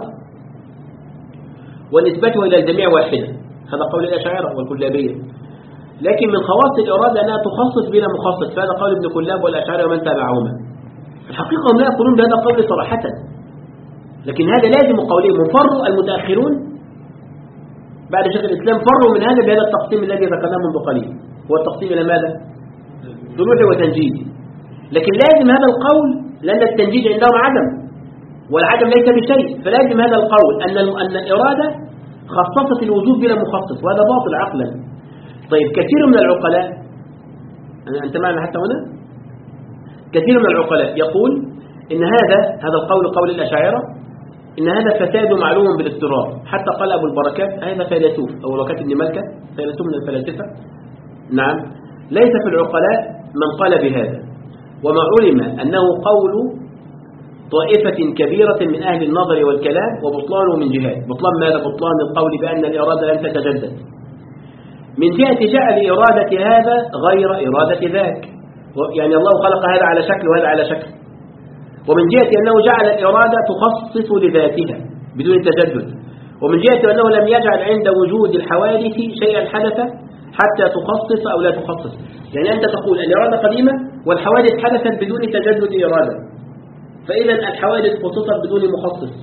ونسبتها إلى الجميع واحدة، هذا قول الأشاعرة والكلابية. لكن من خواص الإرادة أنها تخصص بلا مخصص، فهذا قول ابن كلاب والأشاعرة ومن تابعهما. الحقيقة هم لا يقولون بهذا القول صراحة، لكن هذا لازم قولهم. وفروا المتأخرون بعد شيخ الإسلام فروا من هذا بهذا التقسيم الذي ذكرناه منذ قليل، هو التقسيم إلى ماذا؟ صلوحي وتنجيزي. لكن لازم هذا القول لأن التنجيز عندهم عدم والعدم ليس بشيء، فلازم هذا القول أن أن الإرادة خصصت الوجود بلا مخصص، وهذا باطل عقلا. طيب كثير من العقلاء، أنت معنا حتى هنا؟ كثير من العقلاء يقول إن هذا هذا القول قول الأشاعرة إن هذا فساد معلوم بالاضطرار، حتى قال أبو البركات هذا فيلسوف أو البركات بن ملكة فيلسوف من الفلاسفة. نعم، ليس في العقلاء من قال بهذا، وما علم أنه قول طائفة كبيرة من أهل النظر والكلام، وبطلانه من جهات. بطلان ماذا؟ بطلان القول بأن الإرادة لم تتجدد من جهة جعل إرادة هذا غير إرادة ذاك، يعني الله خلق هذا على شكل وهذا على شكل، ومن جهة أنه جعل الإرادة تخصص لذاتها بدون تجدد، ومن جهة أنه لم يجعل عند وجود الحوادث شيئا حدث حتى تخصص أو لا تخصص. يعني أنت تقول الإرادة قديمة والحوادث حدثت بدون تجدد إرادة، فإذا الحوادث خصصت بدون مخصص.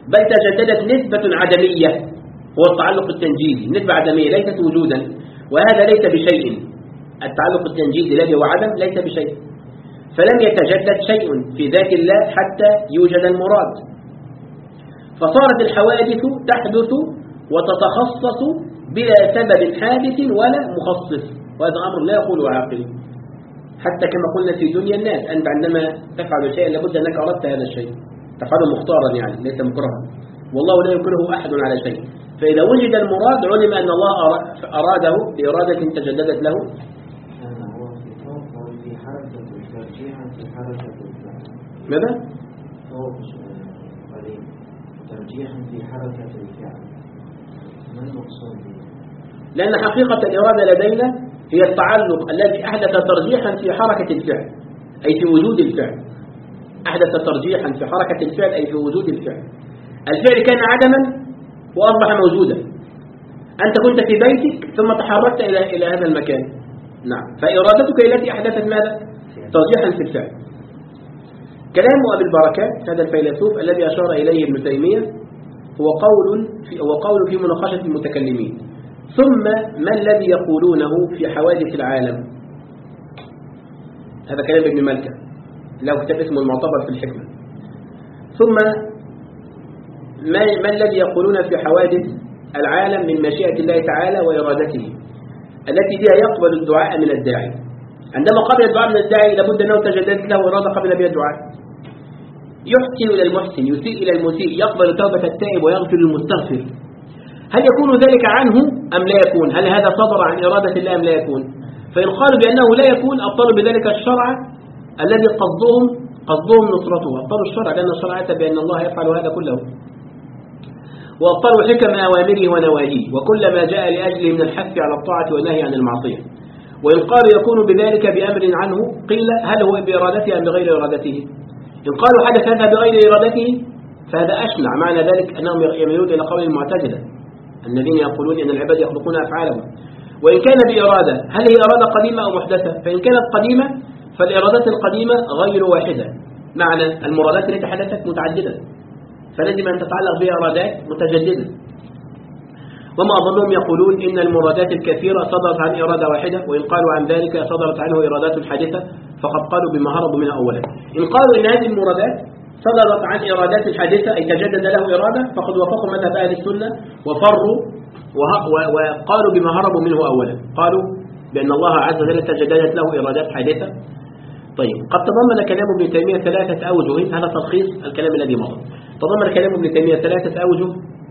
بل تجددت نسبة عدمية، هو التعلق التنجيزي، نسبة عدمية ليست وجودا، وهذا ليس بشيء. التعلق التنجيزي الذي هو عدم ليس بشيء، فلم يتجدد شيء في ذات الله حتى يوجد المراد، فصارت الحوادث تحدث وتتخصص بلا سبب حادث ولا مخصص، وهذا أمر لا يقوله عاقل. حتى كما قلنا في دنيا الناس، أنت عندما تفعل شيئا لابد أنك أردت هذا الشيء، تفعله مختارا يعني ليس مكرها، والله لا يكره أحد على شيء. فإذا وجد المراد علم أن الله أراده بإرادة تجددت له. ماذا؟ ترجيحا في حركة الفعل، ما المقصود به؟ لأن حقيقة الإرادة لدينا هي التعلق الذي أحدث ترجيحا في حركة الفعل أي في وجود الفعل، أحدث ترجيحا في حركة الفعل أي في وجود الفعل. الفعل كان عدما وأصبح موجودا، أنت كنت في بيتك ثم تحركت إلى إلى هذا المكان، نعم، فإرادتك التي أحدثت ماذا؟ ترجيحا في الفعل. كلام أبي البركات هذا الفيلسوف الذي أشار إليه ابن تيمية هو قول في هو قول في مناقشة المتكلمين. ثم ما الذي يقولونه في حوادث العالم؟ هذا كلام ابن مالكة له كتاب اسمه المعتبر في الحكمة. ثم ما, ما الذي يقولون في حوادث العالم من مشيئة الله تعالى وإرادته التي بها يقبل الدعاء من الداعي. عندما قبل الدعاء من الداعي لابد أنه تجددت له إرادة قبل بها الدعاء. يحسن إلى المحسن، يسيء إلى المسيء، يقبل توبة التائب ويغفر للمستغفر. هل يكون ذلك عنه أم لا يكون؟ هل هذا صدر عن إرادة الله أم لا يكون؟ فإن قالوا بأنه لا يكون أبطلوا بذلك الشرع الذي قصدهم قصدهم نصرته، أبطلوا الشرع لأن الشرع أتى بأن الله يفعل هذا كله، وأبطلوا حكم أوامره ونواهيه وكل ما جاء لأجله من الحث على الطاعة والنهي عن المعصية. وإن قالوا يكون بذلك بأمر عنه قيل هل هو بإرادته أم بغير إرادته؟ إن قالوا حدث هذا بغير إرادته فهذا أشنع، معنى ذلك أنهم يميلون إلى قول المعتزلة الذين يقولون أن العباد يخلقون أفعالهم. وإن كان بإرادة هل هي إرادة قديمة أو محدثة؟ فإن كانت قديمة فالإرادات القديمة غير واحدة، معنى المرادات التي حدثت متعددة، فلازم أن تتعلق بها إرادات متجددة. وما أظنهم يقولون إن المرادات الكثيرة صدرت عن إرادة واحدة، وإن قالوا عن ذلك صدرت عنه إرادات حادثة فقد قالوا بما هربوا منها أولا. إن قالوا إن هذه المرادات صدرت عن إرادات الحادثة أي تجدد له إرادة فقد وافقوا مذهب أهل السنة وفروا وقالوا بما هربوا منه أولا، قالوا بأن الله عز وجل تجددت له إرادات حادثة. طيب، قد تضمن كلام ابن تيمية ثلاثة أوجه، هذا تلخيص الكلام الذي مضى. تضمن كلام ابن تيمية ثلاثة أوجه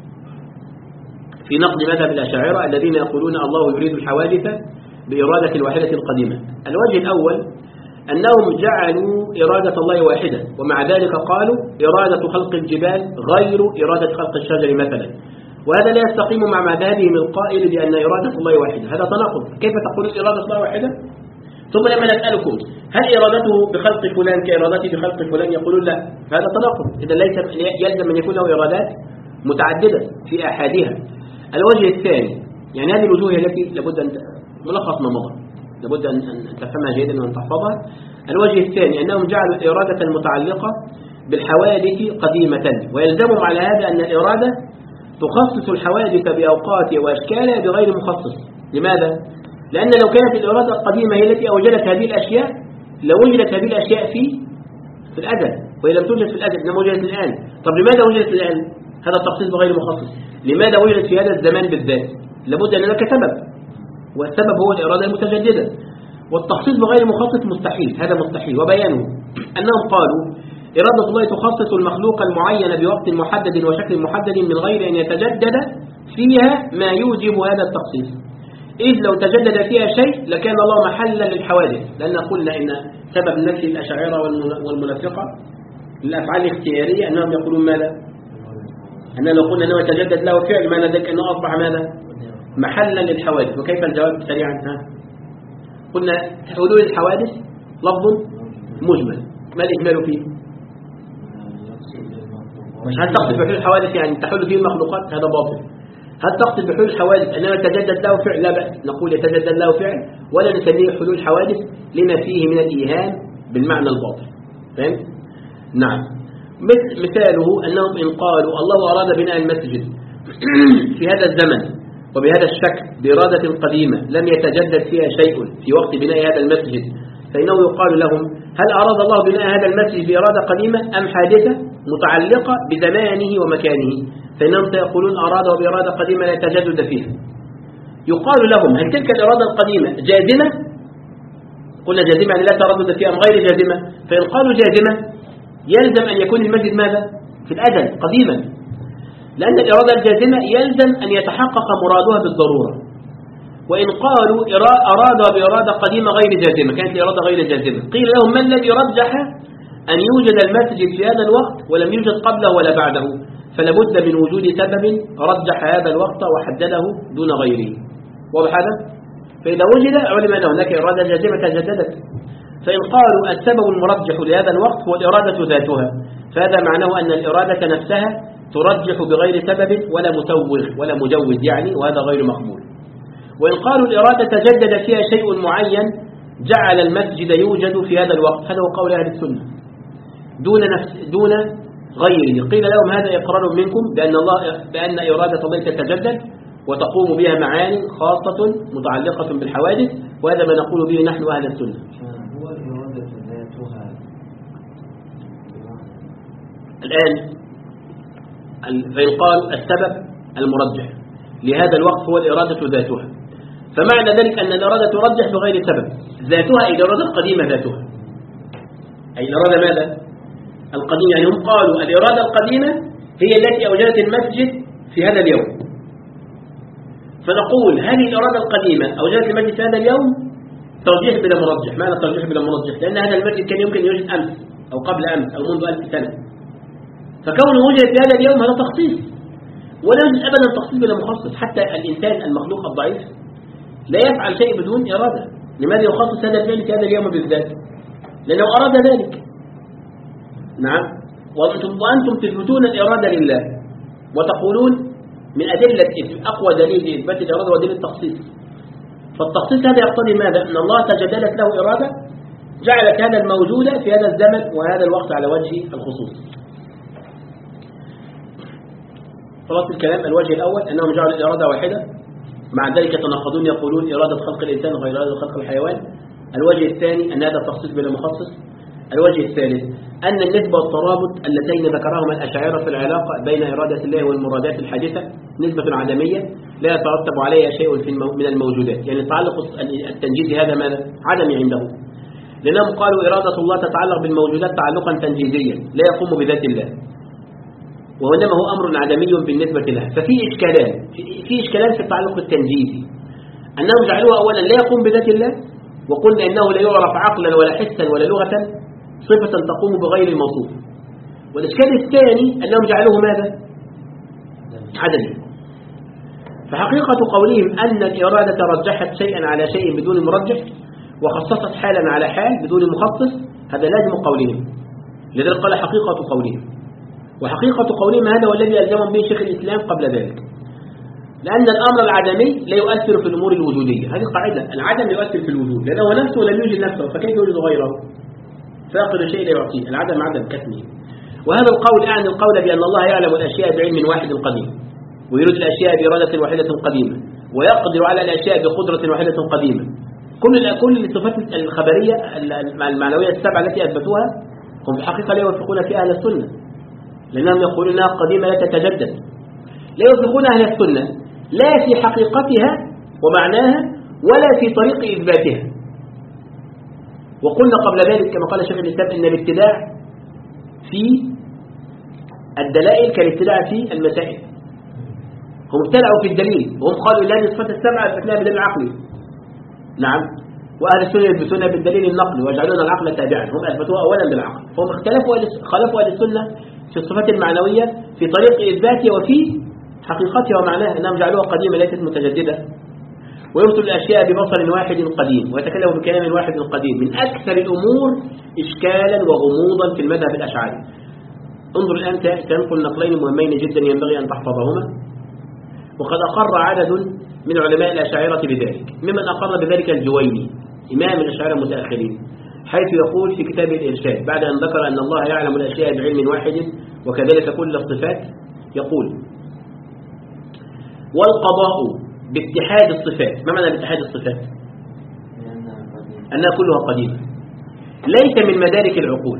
في نقد مذهب الأشاعرة الذين يقولون الله يريد الحوادث بإرادة الواحدة القديمة. الوجه الأول أنهم جعلوا إرادة الله واحدة، ومع ذلك قالوا إرادة خلق الجبال غير إرادة خلق الشجر مثلا، وهذا لا يستقيم مع مذهبهم القائل بأن إرادة الله واحدة. هذا تناقض، كيف تقولون إرادة الله واحدة؟ ثم لما نسألكم هل إرادته بخلق فلان كإرادته بخلق فلان يقولون لا، هذا تناقض، إذا ليس يلزم أن يكون له إرادات متعددة في أحادها. الوجه الثاني، يعني هذه الوجوه التي لابد أن ملخص ما مضى لابد أن تفهمها جيدا وأن تحفظها. الوجه الثاني أنهم جعلوا الإرادة المتعلقة بالحوادث قديمة، ويلزمهم على هذا أن الإرادة تخصص الحوادث بأوقاتها وأشكالها بغير مخصص. لماذا؟ لأن لو كانت الإرادة القديمة هي التي أوجدت هذه الأشياء لوجدت هذه الأشياء في في الأزل، وهي لم توجد في الأزل إنما وجدت الآن. طب لماذا وجدت الآن؟ هذا التخصيص بغير مخصص. لماذا وجدت في هذا الزمان بالذات؟ لابد أن هناك سبب، والسبب هو الإرادة المتجددة، والتخصيص بغير مخصص مستحيل، هذا مستحيل. وبيانه أنهم قالوا إرادة الله تخصص المخلوق المعين بوقت محدد وشكل محدد من غير أن يتجدد فيها ما يوجب هذا التخصيص، إذ لو تجدد فيها شيء لكان الله محلا للحوادث، لأن قلنا إن سبب نفي الأشاعرة والمنافقة للأفعال الاختيارية أنهم يقولون ماذا؟ أننا لو قلنا أنه يتجدد له فعل معنى ذلك أنه أصبح ماذا؟ محلا للحوادث. وكيف الجواب سريعا؟ ها؟ قلنا حلول الحوادث لفظ مجمل، ما الإجمال فيه؟ مش هل تقصد بحلول الحوادث يعني تحل فيه المخلوقات؟ هذا باطل. هل تقصد بحلول الحوادث أنما يتجدد له فعل؟ لا بأس، نقول يتجدد له فعل ولا نسميه حلول الحوادث لما فيه من الإيهام بالمعنى الباطل. فهمت؟ نعم. مثاله أنهم إن قالوا الله أراد بناء المسجد في هذا الزمن وبهذا الشكل بإرادة قديمة لم يتجدد فيها شيء في وقت بناء هذا المسجد، فإنه يقال لهم هل أراد الله بناء هذا المسجد بإرادة قديمة أم حادثة متعلقة بزمانه ومكانه؟ فإنهم سيقولون أراد بإرادة قديمة لا يتجدد فيها. يقال لهم هل تلك الإرادة القديمة جازمة؟ قلنا جازمة يعني لا تردد فيها أم غير جازمة؟ فإن قالوا جازمة يلزم أن يكون المسجد ماذا؟ في الأزل قديما، لأن الإرادة الجازمة يلزم أن يتحقق مرادها بالضرورة. وإن قالوا أراد بإرادة قديمة غير جازمة كانت الإرادة غير جازمة قيل لهم ما الذي رجح أن يوجد المسجد في هذا الوقت ولم يوجد قبله ولا بعده؟ فلابد من وجود سبب رجح هذا الوقت وحدده دون غيره. واضح هذا؟ فإذا وجد علم أن هناك إرادة جازمة تجددت. فإن قالوا السبب المرجح لهذا الوقت هو الإرادة ذاتها، فهذا معناه أن الإرادة نفسها ترجح بغير سبب ولا متوغ ولا مجوز يعني، وهذا غير مقبول. وإن قالوا الإرادة تجدد فيها شيء معين جعل المسجد يوجد في هذا الوقت، هذا هو قول أهل السنة دون نفس دون غيره. قيل لهم هذا إقرار منكم بأن الله بأن إرادة الله تتجدد وتقوم بها معاني خاصة متعلقة بالحوادث، وهذا ما نقول به نحن أهل السنة. هو الإرادة ذاتها الآن فإن قالوا السبب المرجح لهذا الوقت هو الإرادة ذاتها، فمعنى ذلك أن الإرادة ترجح بغير سبب ذاتها، أي الإرادة القديمة ذاتها، أي الإرادة ماذا؟ القديمة. يعني هم قالوا الإرادة القديمة هي التي أوجدت المسجد في هذا اليوم، فنقول هل الإرادة القديمة أوجدت المسجد في هذا اليوم؟ ترجيح بلا مرجح. معنى ترجيح بلا مرجح لأن هذا المسجد كان يمكن يوجد أمس أو قبل أمس أو منذ ألف سنة، فكونه وجد في هذا اليوم هذا تخصيص، ولا يوجد أبدا تخصيص بلا مخصص. حتى الإنسان المخلوق الضعيف لا يفعل شيء بدون إرادة. لماذا يخصص هذا الفعل في هذا اليوم بالذات؟ لأنه أراد ذلك. نعم. وأنتم, وأنتم تثبتون الإرادة لله وتقولون من أدلة أقوى دليل لإثبات الإرادة ودليل التخصيص. فالتخصيص هذا يقتضي ماذا؟ أن الله تجددت له إرادة جعلت هذا الموجود في هذا الزمن وهذا الوقت على وجه الخصوص. خلاص الكلام. الوجه الأول أنهم جعلوا الإرادة واحدة، مع ذلك يتناقضون يقولون إرادة خلق الإنسان غير إرادة خلق الحيوان. الوجه الثاني أن هذا التخصيص بلا مخصص. الوجه الثالث أن النسبة والترابط اللتين ذكرهما الأشاعرة في العلاقة بين إرادة الله والمرادات الحادثة نسبة عدمية لا يترتب عليها شيء في من الموجودات. يعني تعلق التنجيزي هذا ماذا؟ عدمي عنده، لأنهم قالوا إرادة الله تتعلق بالموجودات تعلقا تنجيزيا لا يقوم بذات الله، وإنما هو أمر عدمي بالنسبة له. ففي إشكالان في إشكالان في التعلق التنجيزي، أنهم جعلوه أولا لا يقوم بذات الله، وقلنا إنه لا يعرف عقلا ولا حسا ولا لغة صفة تقوم بغير الموصوف. والإشكال الثاني أنهم جعلوه ماذا؟ عدمي. فحقيقة قولهم أن الإرادة رجحت شيئا على شيء بدون مرجح وخصصت حالا على حال بدون مخصص، هذا لازم قولهم. لذلك قال حقيقة قولهم، وحقيقة قولهم هذا هو الذي ألزمهم به شيخ الإسلام قبل ذلك، لأن الأمر العدمي لا يؤثر في الأمور الوجودية. هذه قاعدة، العدم يؤثر في الوجود لأنه نفسه لم يوجد نفسه، فكيف يوجد غيره؟ فاقد شيء لا يعطيه، العدم عدم كتمه. وهذا القول أعني القول بأن الله يعلم الأشياء بعلم واحد قديم، ويريد الأشياء بإرادة واحدة قديمة، ويقدر على الأشياء بقدرة واحدة قديمة. كل كل الصفات الخبرية المعنوية السبعة التي أثبتوها هم في الحقيقة لا يوافقون في أهل السنة، لأنهم يقولون أنها قديمة لا تتجدد. لا يوافقون أهل السنة لا في حقيقتها ومعناها ولا في طريق إثباتها. وقلنا قبل ذلك كما قال شيخ الإسلام إن الابتداع في الدلائل كالابتداع في المسائل. هم ابتدعوا في الدليل وهم قالوا لا نصفة السبعة أثبتناها بالدليل العقلي. نعم. وأهل السنة يثبتونها بالدليل النقلي ويجعلون العقل تابعا، هم أثبتوها أولا بالعقل. فهم اختلفوا خالفوا أهل السنة في الصفات المعنوية في طريق إثباتها وفي حقيقتها ومعناها، أنهم جعلوها قديمة ليست متجددة. ويبطل الأشياء ببصر واحد قديم ويتكلم بكلام واحد قديم من أكثر الأمور إشكالا وغموضا في المذهب الأشعري. انظر الآن سنقل نقلين مهمين جدا ينبغي أن تحفظهما، وقد أقر عدد من علماء الأشاعرة بذلك، ممن أقر بذلك الجويني إمام الأشاعرة المتأخرين، حيث يقول في كتاب الإرشاد بعد أن ذكر أن الله يعلم الأشياء بعلم واحد وكذلك كل الصفات، يقول: والقضاء باتحاد الصفات. ما معنى باتحاد الصفات؟ أنها كلها قديمة، ليس من مدارك العقول،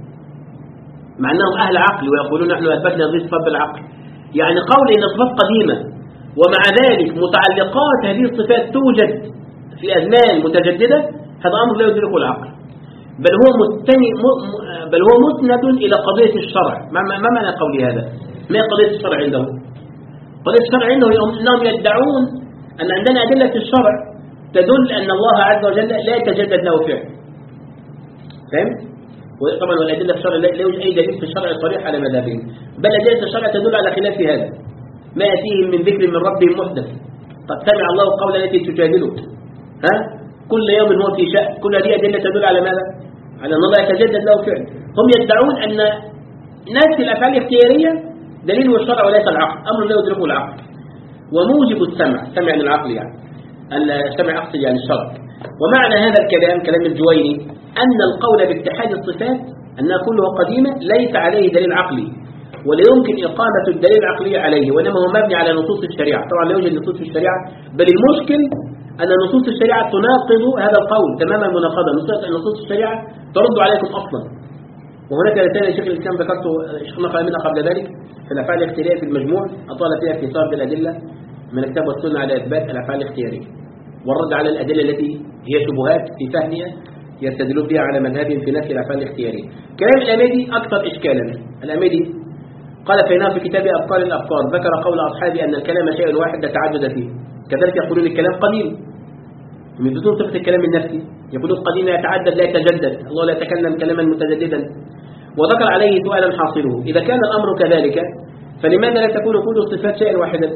مع أنهم أهل عقل ويقولون نحن أثبتنا هذه الصفات بالعقل. يعني قول إن الصفات قديمة ومع ذلك متعلقات هذه الصفات توجد في أزمان متجددة، هذا أمر لا يدركه العقل، بل هو مستند بل هو مسند إلى قضية الشرع. ما معنى قولي هذا؟ ما هي قضية الشرع عندهم؟ قضية الشرع عندهم أنهم يدعون أن عندنا أدلة في الشرع تدل أن الله عز وجل لا يتجدد له فعل. فهم؟ وطبعا والأدلة في الشرع لا يوجد أي دليل في الشرع صريح على مذهبهم، بل أدلة الشرع تدل على خلاف هذا. ما يأتيهم من ذكر من ربهم محدث، قد سمع الله القول التي تجادلك، ها كل يوم هو في شأن. كل هذه أدلة تدل على ماذا؟ على أن الله يتجدد له فعل. هم يدعون أن نفس الأفعال الاختيارية دليل الشرع وليس العقل، أمر لا يدركه العقل. وموجب السمع، سمع عن العقل يعني السمع أقصد يعني الشرع. ومعنى هذا الكلام كلام الجويني أن القول باتحاد الصفات أنها كلها قديمة ليس عليه دليل عقلي، ولا يمكن إقامة الدليل العقلي عليه، وإنما هو مبني على نصوص الشريعة. طبعا لا يوجد نصوص في الشريعة، بل المشكل أن نصوص الشريعة تناقض هذا القول تماما مناقضة. نصوص الشريعة ترد عليكم أصلا. وهناك رسالة شيخ الإسلام ذكرته شيخنا منها قبل ذلك في الأفعال الاختيارية في المجموع، أطال فيها في سرد الأدلة من الكتاب والسنة على إثبات الأفعال الاختيارية والرد على الأدلة التي هي شبهات في فهمها يستدلون بها على مذهبهم في نفي الأفعال الاختيارية. كلام الأميدي أكثر إشكالا. الأميدي قال فينا في كتاب أبطال الأفكار ذكر قول أصحابي أن الكلام شيء واحد لا تعدد فيه، كذلك يقولون الكلام قديم يثبتون صفة الكلام النفسي، يقولون قديم لا يتعدد لا يتجدد، الله لا يتكلم كلاما متجددا. وذكر عليه سؤالا حاصله: إذا كان الأمر كذلك فلماذا لا تكون كل الصفات شيئا واحدا؟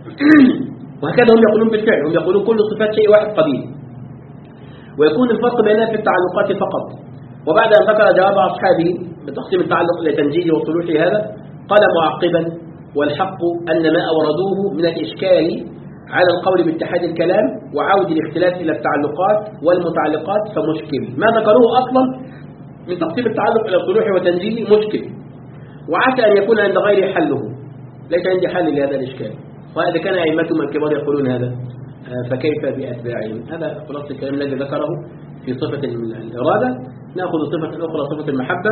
وهكذا هم يقولون بالفعل، هم يقولون كل الصفات شيء واحد قديم، ويكون الفرق بينها في التعلقات فقط. وبعد أن ذكر جواب أصحابه بتقسيم التعلق إلى تنجيل وصلوحي هذا، قال معقبا: والحق أن ما أوردوه من الإشكال على القول باتحاد الكلام وعود الاختلاف إلى التعلقات والمتعلقات فمشكل. ما ذكروه أصلا من تقسيم التعلق إلى صلوحي وتنجيلي مشكل، وعسى أن يكون عند غير حله. ليس عندي حل لهذا الإشكال، وإذا كان أئمتهم الكبار يقولون هذا فكيف بأتباعهم؟ هذا خلاصة الكلام الذي ذكره في صفة الإرادة. نأخذ صفة أخرى، صفة المحبة.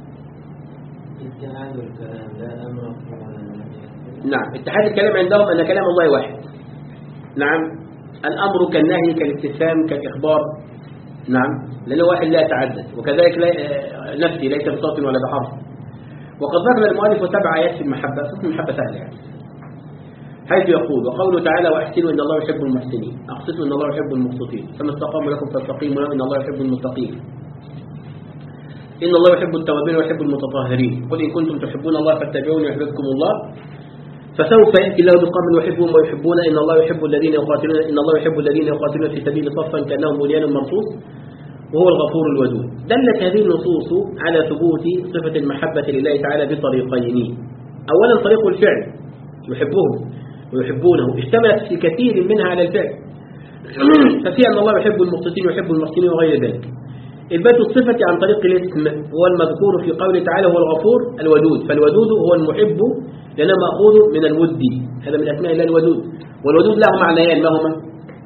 اتحاد الكلام لا أمر ولا نهي. نعم، اتحاد الكلام عندهم أن كلام الله واحد. نعم، الأمر كالنهي كالاستفهام كالإخبار. نعم، لأنه واحد لا يتعدد، وكذلك لا نفسي ليس بصوت ولا بحرف. وقد ذكر المؤلف سبع آيات في المحبة. صفة المحبة سهلة يعني، حيث يقول: وقوله تعالى: وأحسنوا إن الله يحب المحسنين، أقسطوا إن الله يحب المقسطين، فما استقاموا لكم فاستقيموا لهم إن الله يحب المتقين، إن الله يحب التوابين ويحب المتطهرين، قل إن كنتم تحبون الله فاتبعوني يحببكم الله، فسوف يأتي الله بقوم يحبهم ويحبون إن الله يحب الذين يقاتلون إن الله يحب الذين يقاتلون في سبيل صفا كأنهم بنيان مرصوص وهو الغفور الودود. دلت هذه النصوص على ثبوت صفة المحبة لله تعالى بطريقين: أولا طريق الفعل، يحبهم ويحبونه، اشتملت في كثير منها على الفعل، ففيها أن الله يحب المقسطين ويحب المحسنين وغير ذلك. إثبات الصفة عن طريق الاسم هو المذكور في قوله تعالى: هو الغفور الودود، فالودود هو المحب لأنه مأخوذ من الود، هذا من أسماء الله الودود. والودود له معنيان، ما هما؟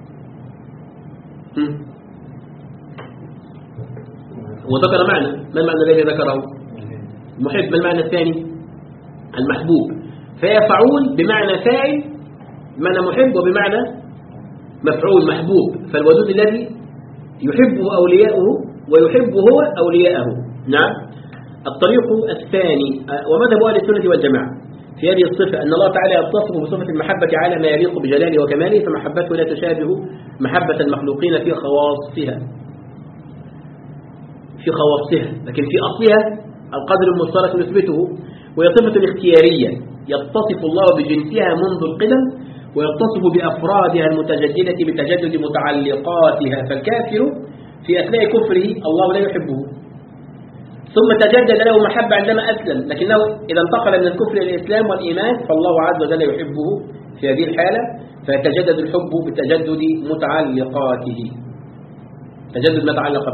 وذكر معنى، ما المعنى الذي ذكره؟ المحب. ما المعنى الثاني؟ المحبوب. فهي فعول بمعنى فاعل، بمعنى محب، وبمعنى مفعول محبوب. فالودود الذي يحبه أولياؤه ويحب هو أولياءه. نعم. الطريق الثاني ومذهب أهل السنة والجماعة في هذه الصفة أن الله تعالى يتصف بصفة المحبة على ما يليق بجلاله وكماله، فمحبته لا تشابه محبة المخلوقين في خواصها في خواصها لكن في أصلها القدر المشترك نثبته، وهي صفة اختيارية يتصف الله بجنسها منذ القدم، ويتصف بأفرادها المتجددة بتجدد متعلقاتها. فالكافر في أثناء كفره الله لا يحبه، ثم تجدد له محبة عندما أسلم، لكنه إذا انتقل من الكفر إلى الإسلام والإيمان فالله عز وجل يحبه في هذه الحالة، فيتجدد الحب بتجدد متعلقاته، تجدد ما تعلق به.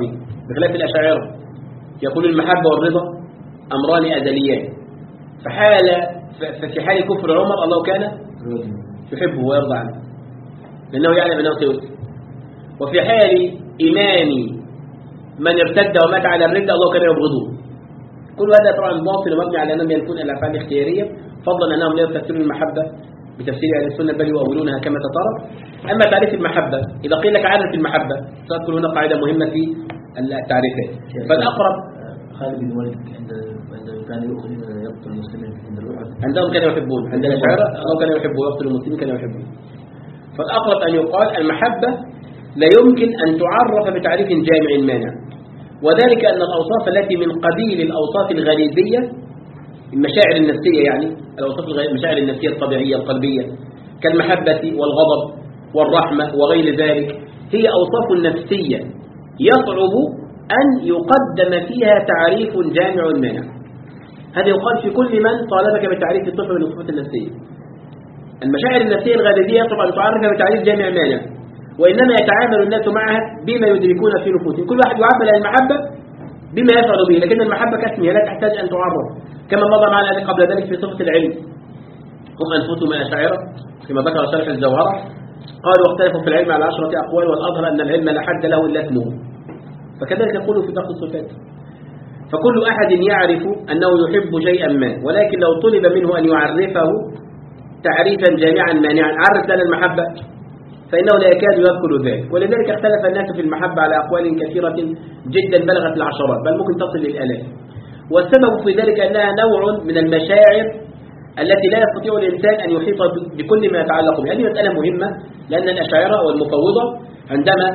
بخلاف الأشاعرة يقول المحبة والرضا أمران أزليان، فحال ففي حال كفر عمر الله كان يحبه ويرضى عنه لأنه يعلم أنه سيؤثر، وفي حال إيمان من ارتد ومات على الردة الله كان يبغضه. كل هذا طبعا باطل ومبني على أنهم يكون الأفعال الاختيارية، فضلا أنهم لا يفسرون المحبة بتفسير أهل السنة بل يؤولونها كما تطرق. أما تعريف المحبة إذا قيل لك عرف المحبة تذكر هنا قاعدة مهمة في التعريفات. فالأقرب خالد بن وليد عندما كان يؤخذ يقتل المسلمين عند الوحد عندهم كانوا يحبون، عند الأشاعرة الله كان يحبه ويقتل المسلمين كانوا يحبون. فالأقرب أن يقال المحبة لا يمكن أن تعرف بتعريف جامع مانع، وذلك أن الأوصاف التي من قبيل الأوصاف الغريزية المشاعر النفسية، يعني الأوصاف المشاعر النفسية الطبيعية القلبية كالمحبة والغضب والرحمة وغير ذلك هي أوصاف نفسية يصعب أن يقدم فيها تعريف جامع مانع. هذا يقال في كل من طالبك بتعريف صفة من الصفات النفسية. المشاعر النفسية الغريزية طبعا تعرفها بتعريف جامع مانع، وإنما يتعامل الناس معها بما يدركون في نفوسهم. كل واحد يعبر عن المحبة بما يفعل به، لكن المحبة كاسمها لا تحتاج أن تعرف، كما مضى معنا قبل ذلك في صفة العلم. هم أنفسهم الأشاعرة كما ذكر شرح الجوهرة قالوا واختلفوا في العلم على عشرة أقوال، والأظهر أن العلم لا حد له إلا اسمه، فكذلك يقولوا في باقي الصفات. فكل أحد يعرف أنه يحب شيئا ما، ولكن لو طلب منه أن يعرفه تعريفا جامعا مانعا عرف لنا المحبة فإنه لا يكاد يذكر ذلك. ولذلك اختلف الناس في المحبة على أقوال كثيرة جدا بلغت العشرات بل ممكن تصل للآلاف، والسبب في ذلك أنها نوع من المشاعر التي لا يستطيع الإنسان أن يحيط بكل ما يتعلق بها. هذه مسألة مهمة لأن الأشاعرة والمفوضة عندما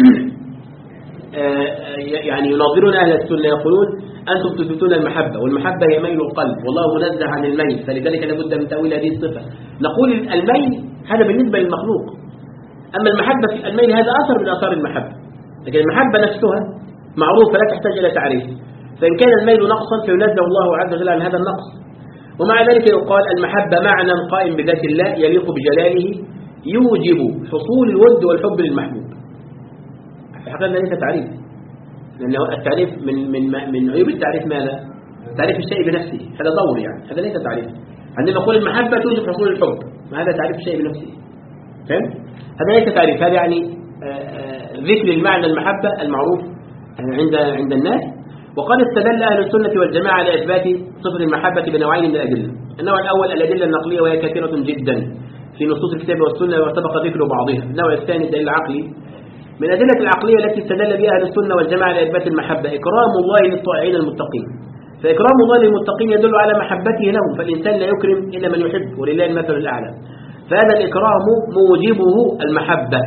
يعني يناظرون أهل السنة يقولون أنتم تثبتون المحبة، والمحبة هي ميل القلب والله منزه عن الميل، فلذلك لابد من تأويل هذه الصفة. نقول الميل هذا بالنسبة للمخلوق، أما المحبة في الميل هذا أثر من آثار المحبة، لكن المحبة نفسها معروفة لا تحتاج إلى تعريف، فإن كان الميل نقصا فينزه الله عز وجل عن هذا النقص. ومع ذلك يقال المحبة معنى قائم بذات الله يليق بجلاله يوجب حصول الود والحب للمحبوب. في الحقيقة ليس تعريف، لأن التعريف من من من عيوب التعريف ماذا؟ تعريف الشيء بنفسه، هذا دور يعني، هذا ليس تعريف. عندما نقول المحبة توجب حصول الحب، ما هذا تعريف الشيء بنفسه، فهم؟ هذا ليس تعريف، هذا يعني ذكر المعنى المحبة المعروف عند عند الناس. وقد استدل أهل السنة والجماعة على إثبات صفة المحبة بنوعين من الأدلة. النوع الأول الأدلة النقلية وهي كثيرة جدا في نصوص الكتاب والسنة وسبق ذكر بعضها. النوع الثاني الدليل العقلي. من الأدلة العقلية التي استدل بها أهل السنة والجماعة على إثبات المحبة إكرام الله للطائعين المتقين، فإكرام الله للمتقين يدل على محبته لهم، فالإنسان لا يكرم إلا من يحب ولله المثل الأعلى، فهذا الإكرام موجبه المحبة،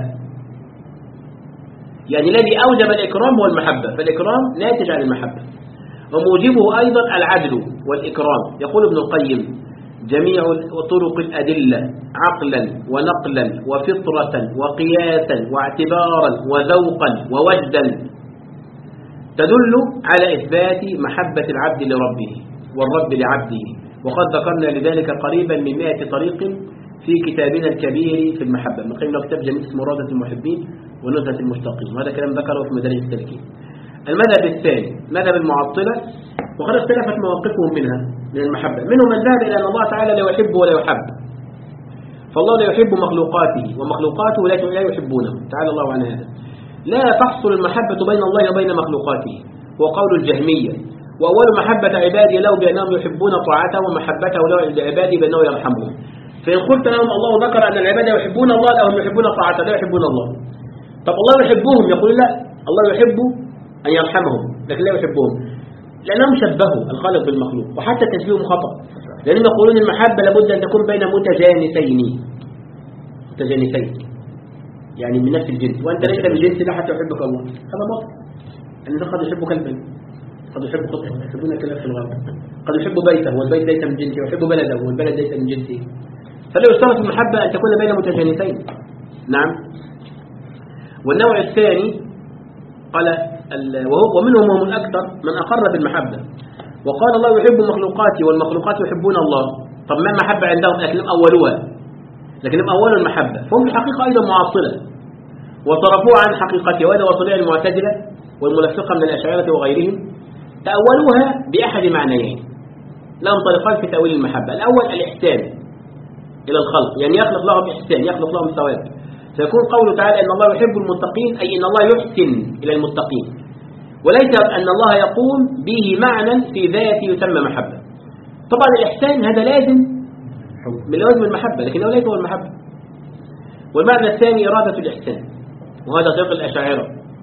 يعني الذي أوجب الإكرام هو المحبة، فالإكرام ناتج عن المحبة. وموجبه أيضا العدل والإكرام. يقول ابن القيم جميع طرق الأدلة عقلا ونقلا وفطرة وقياسا واعتبارا وذوقا ووجدا تدل على إثبات محبة العبد لربه والرب لعبده، وقد ذكرنا لذلك قريبا من مئة طريق في كتابنا الكبير في المحبة. من قيم كتاب جميل اسمه روضة المحبين ونزهة المشتاقين، وهذا كلام ذكره في مدارج التلكين. المذهب الثاني مذهب المعطلة، وقد اختلفت مواقفهم منها من المحبة. منهم من ذهب إلى أن الله تعالى لا يحب ولا يحب، فالله لا يحب مخلوقاته ومخلوقاته لا يحبونه تعالى الله عن هذا. لا تحصل المحبة بين الله وبين مخلوقاته، هو قول الجهمية. وأول محبة عبادي له بأنهم يحبون طاعته، ومحبته له لعبادي بأنه يرحمهم. فإن قلت لهم الله ذكر أن العباد يحبون الله لهم يحبون طاعته لا يحبون الله، طب الله يحبهم؟ يقول لا، الله يحب أن يرحمهم لكن لا يحبهم، لأنهم شبهوا الخالق بالمخلوق، وحتى تشبيههم خطأ، لأنهم يقولون المحبة لابد أن تكون بين متجانسين متجانسين يعني من نفس الجنس، وأنت ليس من جنس لا حتى يحبك الله، هذا باطل. أن قد يحب كلبا، قد يحب قطة، يحبون الكلاب في الغابة، قد يحب بيته والبيت ليس من جنسه، ويحب بلده والبلد ليس من جنسه، فلا يشترط المحبة أن تكون بين متجانسين. نعم. والنوع الثاني قال ومنهم هم الأكثر من أقر بالمحبة وقال الله يحب مخلوقاتي والمخلوقات يحبون الله. طب ما المحبة عندهم؟ لكنهم أولوها، لكنهم أولوا المحبة، فهم في الحقيقة أيضا معطلة وصرفوها عن حقيقتها، وهذا وصلها المعتزلة والملفقة من الأشاعرة وغيرهم تأولوها بأحد معنيين لهم طريقان في تأويل المحبة. الأول الإحسان إلى الخلق، يعني يخلق لهم إحسان، يخلق لهم ثواب، فيكون قوله تعالى إن الله يحب المتقين أي إن الله يحسن إلى المتقين، وليس أن الله يقوم به معنى في ذاته يسمى محبة. طبعا الإحسان هذا لازم من لازم المحبة، لكنه ليس هو المحبة. والمعنى الثاني إرادة الإحسان، وهذا طريق الأشاعرة.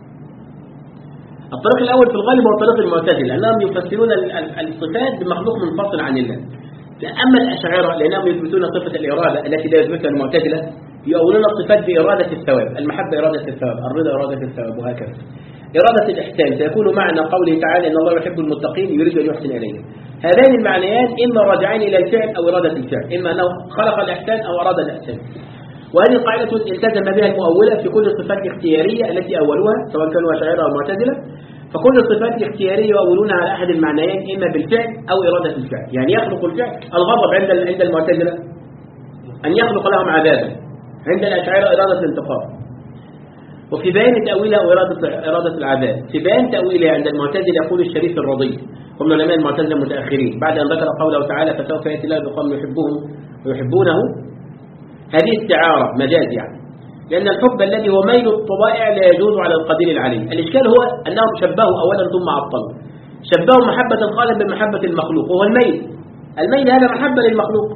الطريق الأول في الغالب هو طريق المعتزلة، لأنهم يفسرون الصفات بمخلوق منفصل عن الله. أما الأشاعرة لأنهم يثبتون صفة الإرادة التي لا يثبتها المعتزلة، يؤولون الصفات بإرادة الثواب، المحبة إرادة الثواب، الرضا إرادة الثواب، وهكذا. إرادة الإحسان سيكون معنى قوله تعالى إن الله يحب المتقين يريد أن يحسن إليهم. هذان المعنيان إما راجعين إلى الفعل أو إرادة الفعل، إما أنه خلق الإحسان أو أراد الإحسان. وهذه قاعدة التزم بها المؤولة في كل الصفات الاختيارية التي أولوها سواء كانوا أشاعرة أو معتزلة، فكل الصفات الاختيارية يؤولونها على أحد المعنيين إما بالفعل أو إرادة الفعل. يعني يخلق الفعل، الغضب عند عند المعتزلة أن يخلق لهم عذابا، عند الأشاعرة إرادة الانتقام. وفي بيان تأويلها وإرادة إرادة العذاب. في بيان تأويلها عند المعتزلة يقول الشريف الرضي ومن علماء المعتزلة المتأخرين بعد أن ذكر قوله تعالى فسوف يأتي الله بقوم يحبهم ويحبونه، هذه استعارة مجاز يعني، لأن الحب الذي هو ميل الطبائع لا يجوز على القدير العليم. الإشكال هو أنهم شبهوا أولا ثم عطلوا، شبهوا محبة الخالق بمحبة المخلوق، وهو الميل الميل هذا محبة للمخلوق،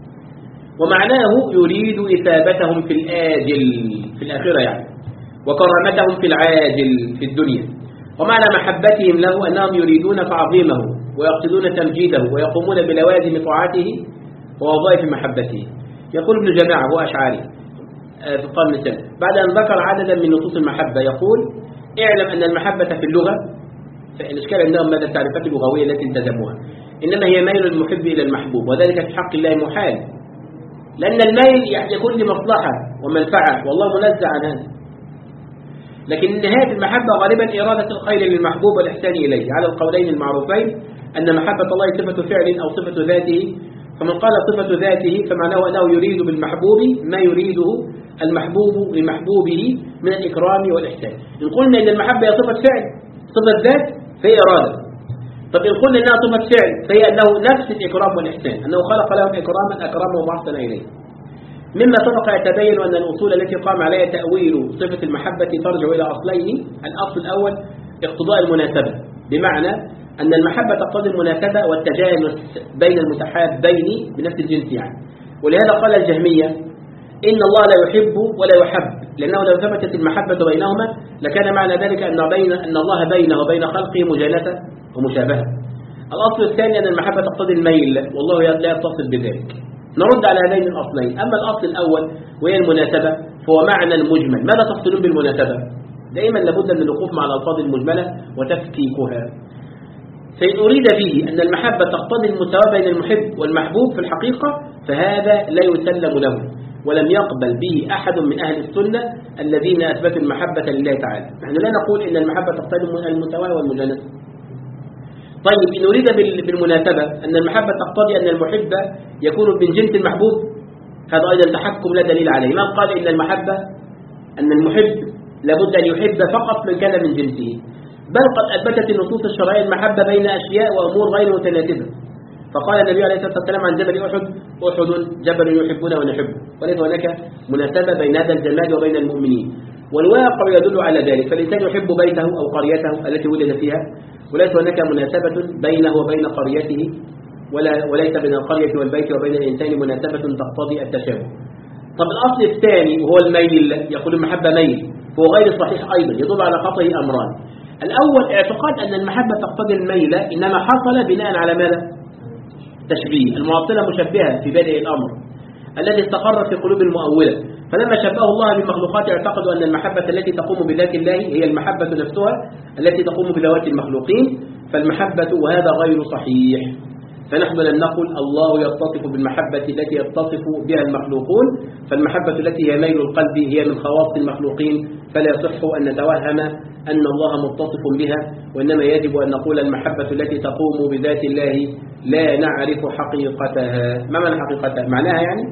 ومعناه يريد إثابتهم في الآجل في الآخرة يعني، وكرامتهم في العاجل في الدنيا. ومعنى محبتهم له أنهم يريدون تعظيمه ويقصدون تمجيده ويقومون بلوازم طاعته ووظائف محبته. يقول ابن جماعة هو أشعري في القرن الثالث بعد أن ذكر عددا من نصوص المحبة يقول اعلم أن المحبة في اللغة، فالإشكال عندهم ماذا التعريفات اللغوية التي التزموها، إنما هي ميل المحب إلى المحبوب، وذلك في حق الله محال، لأن الميل يكون لمصلحة ومنفعة والله منزع عن هذا. لكن نهاية المحبة غالبا إرادة الخير للمحبوب والإحسان إليه على القولين المعروفين، أن محبة الله صفة فعل أو صفة ذاته. فمن قال صفة ذاته فمعناه أنه يريد بالمحبوب ما يريده المحبوب لمحبوبه من الإكرام والإحسان. إن قلنا إن المحبة هي صفة فعل صفة ذات فهي إرادة. طب إن قلنا إنها صفة فعل فهي أنه نفس الإكرام والإحسان، أنه خلق لهم إكراما أكرمهم وأحسن إليه. مما سبق يتبين أن الأصول التي قام عليها تأويل صفة المحبة ترجع إلى أصلين. الأصل الأول اقتضاء المناسبة، بمعنى أن المحبة تقتضي المناسبة والتجانس بين المتحابين بنفس الجنس يعني. ولهذا قال الجهمية إن الله لا يحب ولا يحب، لأنه لو ثبتت المحبة بينهما لكان معنى ذلك أن بين أن الله بينه وبين خلقه مجالسة ومشابهة. الأصل الثاني أن المحبة تقتضي الميل والله لا يتصل بذلك. نرد على هذين الأصلين. أما الأصل الأول وهي المناسبة فهو معنى المجمل. ماذا تقصدون بالمناسبة؟ دائما لابد من الوقوف مع الألفاظ المجملة وتفكيكها. فإن أريد به أن المحبة تقتضي المساواة بين المحب والمحبوب في الحقيقة فهذا لا يسلم له، ولم يقبل به أحد من أهل السنة الذين أثبتوا المحبة لله تعالى. نحن لا نقول إن المحبة تقتضي المساواة والمجانسة. طيب إن أريد بالمناسبة أن المحبة تقتضي أن المحب يكون من جنس المحبوب، هذا أيضا تحكم لا دليل عليه. من قال إن المحبة أن المحب لابد أن يحب فقط من كان من جنسه، بل قد أثبتت النصوص الشرعية المحبة بين أشياء وأمور غير متناسبة. فقال النبي عليه الصلاة والسلام عن جبل أحد أحد جبل يحبنا ونحبه، وليس هناك مناسبة بين هذا الجمال وبين المؤمنين، والواقع يدل على ذلك. فالإنسان يحب بيته أو قريته التي ولد فيها، وليس هناك مناسبة بينه وبين قريته، ولا وليس بين القرية والبيت وبين الإنسان مناسبة تقتضي التشابه. طب الأصل الثاني وهو الميل، يقول المحبة ميل، فهو غير صحيح أيضا، يدل على خطئه أمران. الأول اعتقاد أن المحبة تقتضي الميل إنما حصل بناء على ماذا؟ تشبيه. المعطلة مشبهة في بدء الأمر الذي استقر في قلوب المؤولة، فلما شبهه الله بالمخلوقات اعتقدوا أن المحبة التي تقوم بذات الله هي المحبة نفسها التي تقوم بذوات المخلوقين، فالمحبة وهذا غير صحيح. فنحن لن نقل الله يتصف بالمحبة التي يتصف بها المخلوقون، فالمحبة التي هي ميل القلب هي من خواص المخلوقين، فلا يصح أن نتوهم أن الله متصف بها، وإنما يجب أن نقول المحبة التي تقوم بذات الله لا نعرف حقيقتها. ما معنى حقيقتها؟ معناها يعني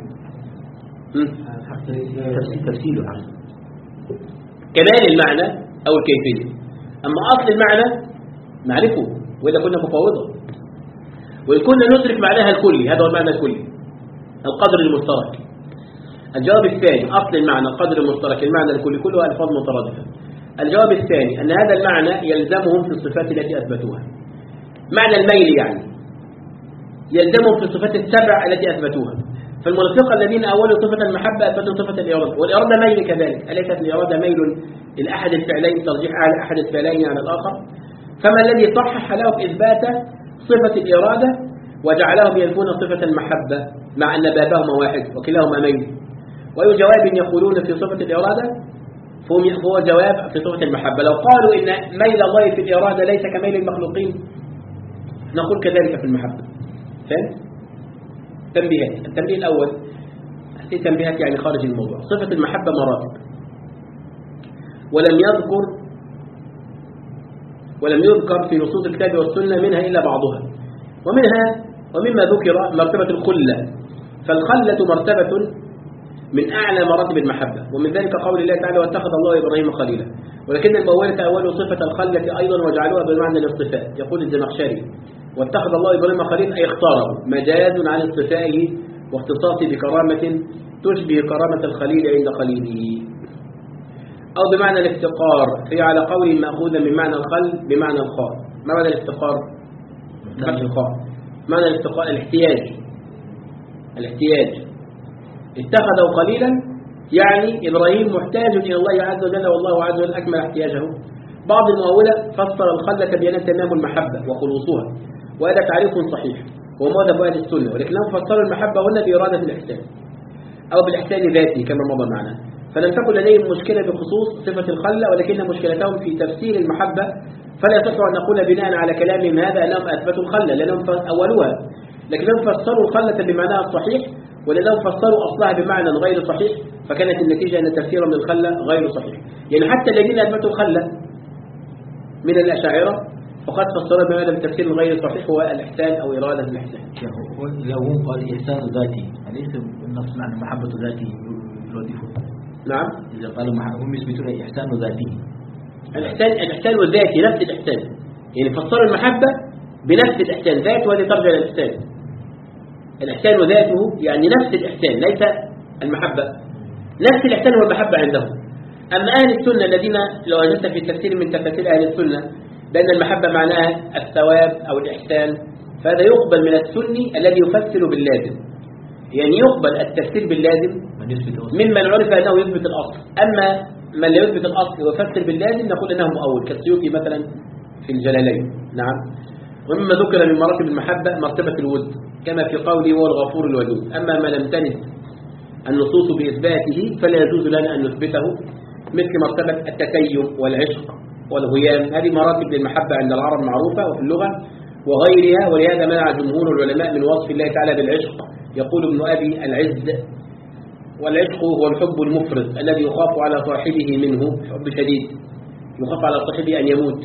تفسيرها كمال المعنى أو الكيفية. أما أصل المعنى نعرفه وإذا كنا مفاوضة، وإن كنا ندرك معناها الكلي، هذا هو المعنى الكلي القدر المشترك. الجواب الثاني أصل المعنى القدر المشترك المعنى الكلي كلها ألفاظ مترادفة. الجواب الثاني أن هذا المعنى يلزمهم في الصفات التي أثبتوها، معنى الميل يعني يلزمهم في الصفات السبع التي أثبتوها. فالمنافقة الذين أولوا صفة المحبة أثبتوا صفة الإرادة، والإرادة ميل كذلك، أليست الإرادة ميل لأحد الفعلين ترجيح على أحد الفعلين على الآخر؟ فما الذي صحح له إثبات صفة الإرادة وجعلهم ينفون صفة المحبة مع أن بابهما واحد وكلاهما ميل؟ وأي جواب يقولون في صفة الإرادة هو جواب في صفة المحبة. لو قالوا إن ميل الله في الإرادة ليس كميل المخلوقين نقول كذلك في المحبة. فهم؟ تنبيهات. التنبيه الأول هذه تنبيهات يعني خارج الموضوع. صفة المحبة مراتب، ولم يذكر ولم يذكر في نصوص الكتاب والسنة منها إلا بعضها، ومنها ومما ذكر مرتبة الخلة، فالخلة مرتبة من أعلى مراتب المحبة، ومن ذلك قول الله تعالى واتخذ الله إبراهيم خليلا. ولكن المؤولة تأولوا صفة الخلة أيضا وجعلوها بمعنى الاصطفاء. يقول الزمخشري واتخذ الله إبراهيم خليلا أي اختاره، مجاز عن اصطفائه واختصاصه بكرامة تشبه كرامة الخليل عند خليله، أو بمعنى الافتقار، هي على قول مأخوذا من معنى الخل بمعنى الخاء. ما معنى الافتقار؟ فتح الخاء. معنى الافتقار الاحتياج. الاحتياج اتخذه قليلا يعني إبراهيم محتاج إلى الله عز وجل والله عز وجل أكمل احتياجه. بعض المؤولة فسر الخلة بأنها تمام المحبة وخلوصها، وهذا تعريف صحيح وهو مذهب أهل السنة، ولكنهم فسروا المحبة هنا بإرادة الإحسان أو بالإحسان ذاته كما مضى معنا. فلم تكن لديهم مشكلة بخصوص صفة الخلة، ولكن مشكلتهم في تفسير المحبة، فلا يصح أن نقول بناء على كلامهم هذا أنهم أثبتوا الخلة لأنهم أولوها، لكنهم فسروا الخلة بمعناها الصحيح، ولأنهم فسروا أصلها بمعنى غير صحيح، فكانت النتيجة أن تفسيرهم للخلة غير صحيح. يعني حتى الذين أثبتوا الخلة من الأشاعرة فقد فسروا بمعنى التفسير الغير صحيح هو الإحسان أو إرادة الإحسان. لو هم قال إحسان ذاتي أليس نفس معنى محبة ذاتي يردفون؟ نعم. إذا قالوا هم يثبتون إحسان ذاتي، الإحسان الإحسان الذاتي نفس الإحسان، يعني فسروا المحبة بنفس الإحسان ذات، وهذه ترجع إلى الإحسان. الإحسان ذاته يعني نفس الإحسان ليس المحبة، نفس الإحسان هو المحبة عندهم. أما أهل السنة الذين لو وجدت في تفسير من تفاسير أهل السنة بأن المحبة معناها الثواب أو الإحسان، فهذا يقبل من السني الذي يفسر باللازم، يعني يقبل التفسير باللازم ممن عرف أنه يثبت الأصل. أما من لا يثبت الأصل ويفسر باللازم نقول أنه مؤول كالسيوطي مثلا في الجلالين. نعم. ومما ذكر من مراتب المحبة مرتبة الود كما في قوله هو الغفور الودود. أما ما لم تند النصوص بإثباته فلا يجوز لنا أن نثبته، مثل مرتبة التتيم والعشق والغيام، هذه مراتب للمحبة عند العرب معروفة وفي اللغة وغيرها، ولهذا منع جمهور العلماء من وصف الله تعالى بالعشق. يقول ابن أبي العز والعشق هو الحب المفرط الذي يخاف على صاحبه منه حب شديد، يخاف على صاحبه أن يموت،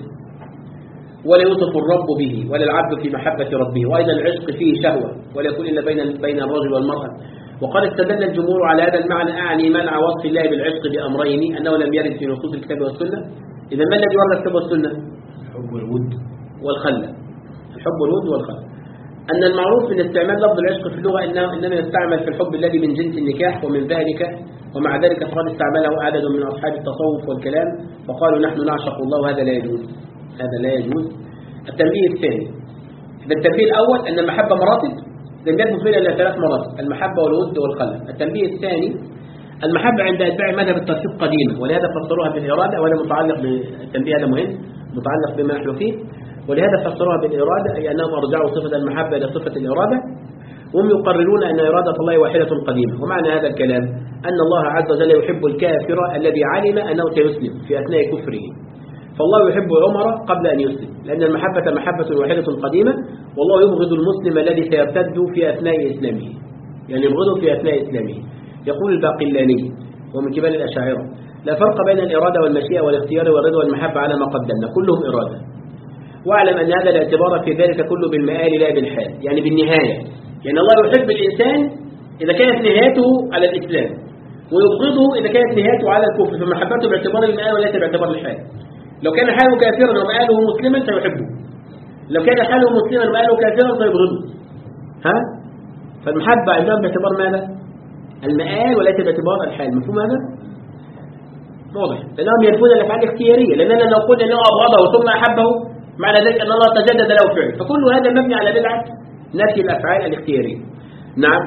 ولا يوصف الرب به ولا العبد في محبة ربه. وأيضا العشق فيه شهوة ولا يكون إلا بين بين الرجل والمرأة. وقد استدل الجمهور على هذا المعنى أعني منع وصف الله بالعشق بأمرين أنه لم يرد في نصوص الكتاب والسنة. إذا ما الذي ورد الكتاب والسنة؟ الحب والود والخلة. الحب والود والخلة. أن المعروف من استعمال لفظ العشق في اللغة إنه إنما يستعمل في الحب الذي من جنس النكاح، ومن ذلك ومع ذلك فقد استعمله عدد من أصحاب التصوف والكلام فقالوا نحن نعشق الله، وهذا لا يجوز، هذا لا يجوز. التنبيه الثاني، التنبيه الأول أن المحبة مراتب لم يثبت فيها إلا ثلاث مراتب، المحبة والود والخلة. التنبيه الثاني، المحبة عند أتباع مذهب الترتيب قديمة، ولهذا فسروها بالإرادة، ولا متعلق بالتنبيه هذا مهم متعلق بما نحن فيه، ولهذا فسروها بالإرادة أي أنهم أرجعوا صفة المحبة إلى صفة الإرادة، وهم يقررون أن إرادة الله واحدة قديمة. ومعنى هذا الكلام أن الله عز وجل يحب الكافر الذي علم أنه سيسلم في أثناء كفره، فالله يحب عمر قبل أن يسلم، لأن المحبة محبة واحدة قديمة، والله يبغض المسلم الذي سيرتد في أثناء إسلامه، يعني يبغضه في أثناء إسلامه. يقول الباقلاني ومن كبار الأشاعرة لا فرق بين الإرادة والمشيئة والاختيار والرضا والمحبة على ما قدمنا، كلهم إرادة. واعلم أن هذا الاعتبار في ذلك كله بالمآل لا بالحال، يعني بالنهاية، يعني الله يحب الإنسان إذا كانت نهايته على الإسلام، ويبغضه إذا كانت نهايته على الكفر، فمحبته باعتبار المآل وليس باعتبار الحال. لو كان حاله كافرا ومآله مسلما سيحبه، لو كان حاله مسلما ومآله كافرا سيبغضه. ها؟ فالمحبة عندهم باعتبار ماذا؟ المآل وليس باعتبار الحال. مفهوم هذا؟ واضح. لأنهم ينفون الأفعال الاختيارية، لأننا لو قلنا أنه أبغضه ثم أحبه معنى ذلك أن الله تجدد له فعل، فكل هذا مبني على بدعة نفي الأفعال الاختيارية. نعم.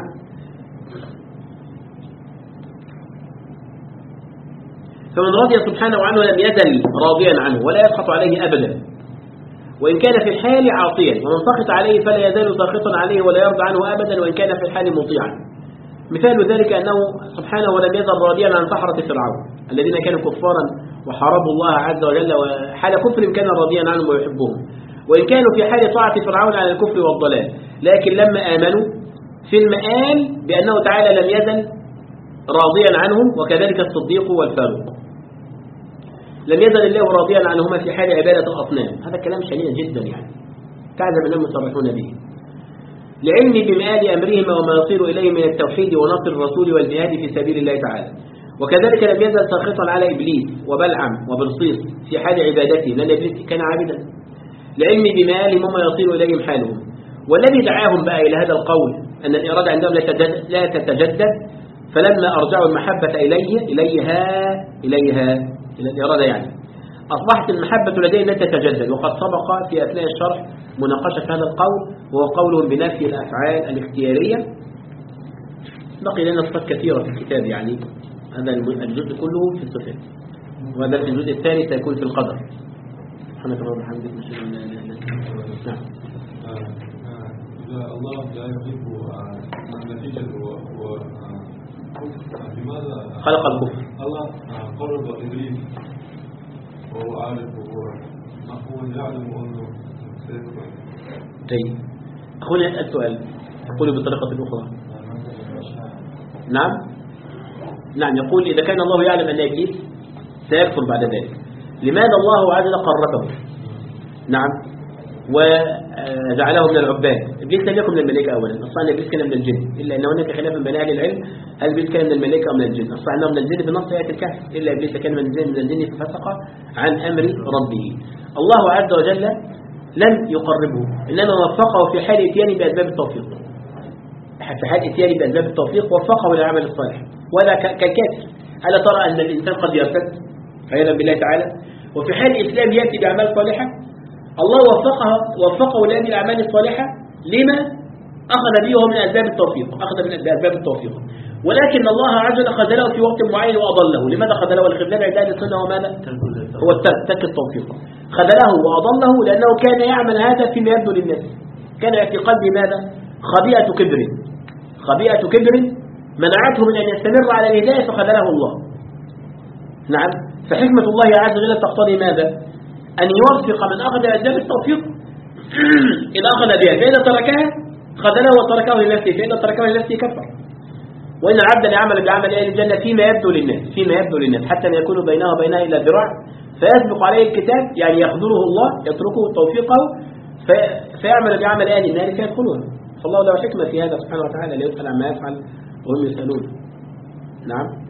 فمن رضي سبحانه عنه لم يزل راضيا عنه ولا يسخط عليه أبدا، وإن كان في الحال عاصيا، ومن سخط عليه فلا يزال ساخطا عليه ولا يرضى عنه أبدا وإن كان في الحال مطيعا. مثال ذلك أنه سبحانه ولم يزل راضيا عن سحرة فرعون الذين كانوا كفارا وحاربوا الله عز وجل، وحال كفر كان راضيا عنهم ويحبهم، وإن كانوا في حال طاعة فرعون على الكفر والضلال، لكن لما آمنوا في المآل بأنه تعالى لم يزل راضيا عنهم، وكذلك الصديق والفاروق لم يزل الله راضيا عنهما في حال عبادة الأصنام. هذا كلام شنيع جدا، يعني تعجب أنهم يصرحون به، لعلم بمآل أمرهما وما يصير إليه من التوحيد ونصر الرسول والجهاد في سبيل الله تعالى. وكذلك لم يزل ساخطا على إبليس وبلعم وبرصيص في حال عبادته، لأن إبليس كان عابدا، لعلم بمآلهم وما يصير إليهم حالهم. والذي دعاهم بقى إلى هذا القول أن الإرادة عندهم لا تتجدد، فلما أرجعوا المحبة إليه إليها إليها إلى الإرادة يعني أصبحت المحبة لديهم لا تتجدد. وقد سبق في أثناء الشرح مناقشة هذا القول، وهو قولهم بنفي الأفعال الاختيارية. بقي لنا صفات كثيرة في الكتاب، يعني هذا الجزء كله في الصفات، وهذا في الجزء الثاني سيكون في القدر. سبحانك اللهم وبحمدك نشهد أن لا إله إلا أنت. نعم. الله لا يحب النتيجة لماذا خلق الكفر؟ الله قرب إبليس وهو عارف وهو هو يعلم أنه سيكون. طيب أخونا يسأل سؤال يقول بطريقة أخرى. نعم نعم يقول إذا كان الله يعلم أن إبليس سيكفر بعد ذلك، لماذا الله عز وجل قربه؟ نعم وجعله من العباد. إبليس لم يكن من الملائكة أولا، أصلا إبليس كان من الجن، إلا أن هناك خلاف بين أهل العلم هل إبليس كان من الملائكة أو من الجن. أصلا أنه من الجن بنص آية الكهف، إلا إبليس كان من الجن من الجن ففسق عن أمر ربه. الله عز وجل لم يقربه، إنما وفقه في حال إتيانه بأسباب التوفيق. في حال إتيانه بأسباب التوفيق وفقه للعمل الصالح، وهذا كالكافر. ألا ترى أن الإنسان قد يرتد عياذا بالله تعالى، وفي حال الإسلام يأتي بأعمال صالحة؟ الله وفقه وفقه لهذه الأعمال الصالحة لما أخذ به من أسباب التوفيق، أخذ من أسباب التوفيق. ولكن الله عز وجل خذله في وقت معين وأضله. لماذا خذله؟ الخذلان عند أهل السنة وماذا؟ هو الترك، ترك التوفيق. خذله وأضله لأنه كان يعمل هذا فيما يبدو للناس، كان في قلبه ماذا؟ خبيئة كبر، خبيئة كبر منعته من أن يستمر على الهداية فخذله الله. نعم. فحكمة الله عز وجل تقتضي ماذا؟ أن يوفق من أخذ أسباب التوفيق إذا أخذ بها، فإذا تركها خذله وتركه لنفسه، فإذا تركه لنفسه كفر. وإن العبد ليعمل بعمل أهل الجنة فيما يبدو للناس، فيما يبدو للناس حتى لا يكون بينه وبينها إلا ذراع، فيسبق عليه الكتاب، يعني يخذله الله يتركه توفيقه فيعمل بعمل أهل النار فيدخلون. فالله له حكمة في هذا سبحانه وتعالى، لا يسأل عما يفعل وهم يسألون. نعم.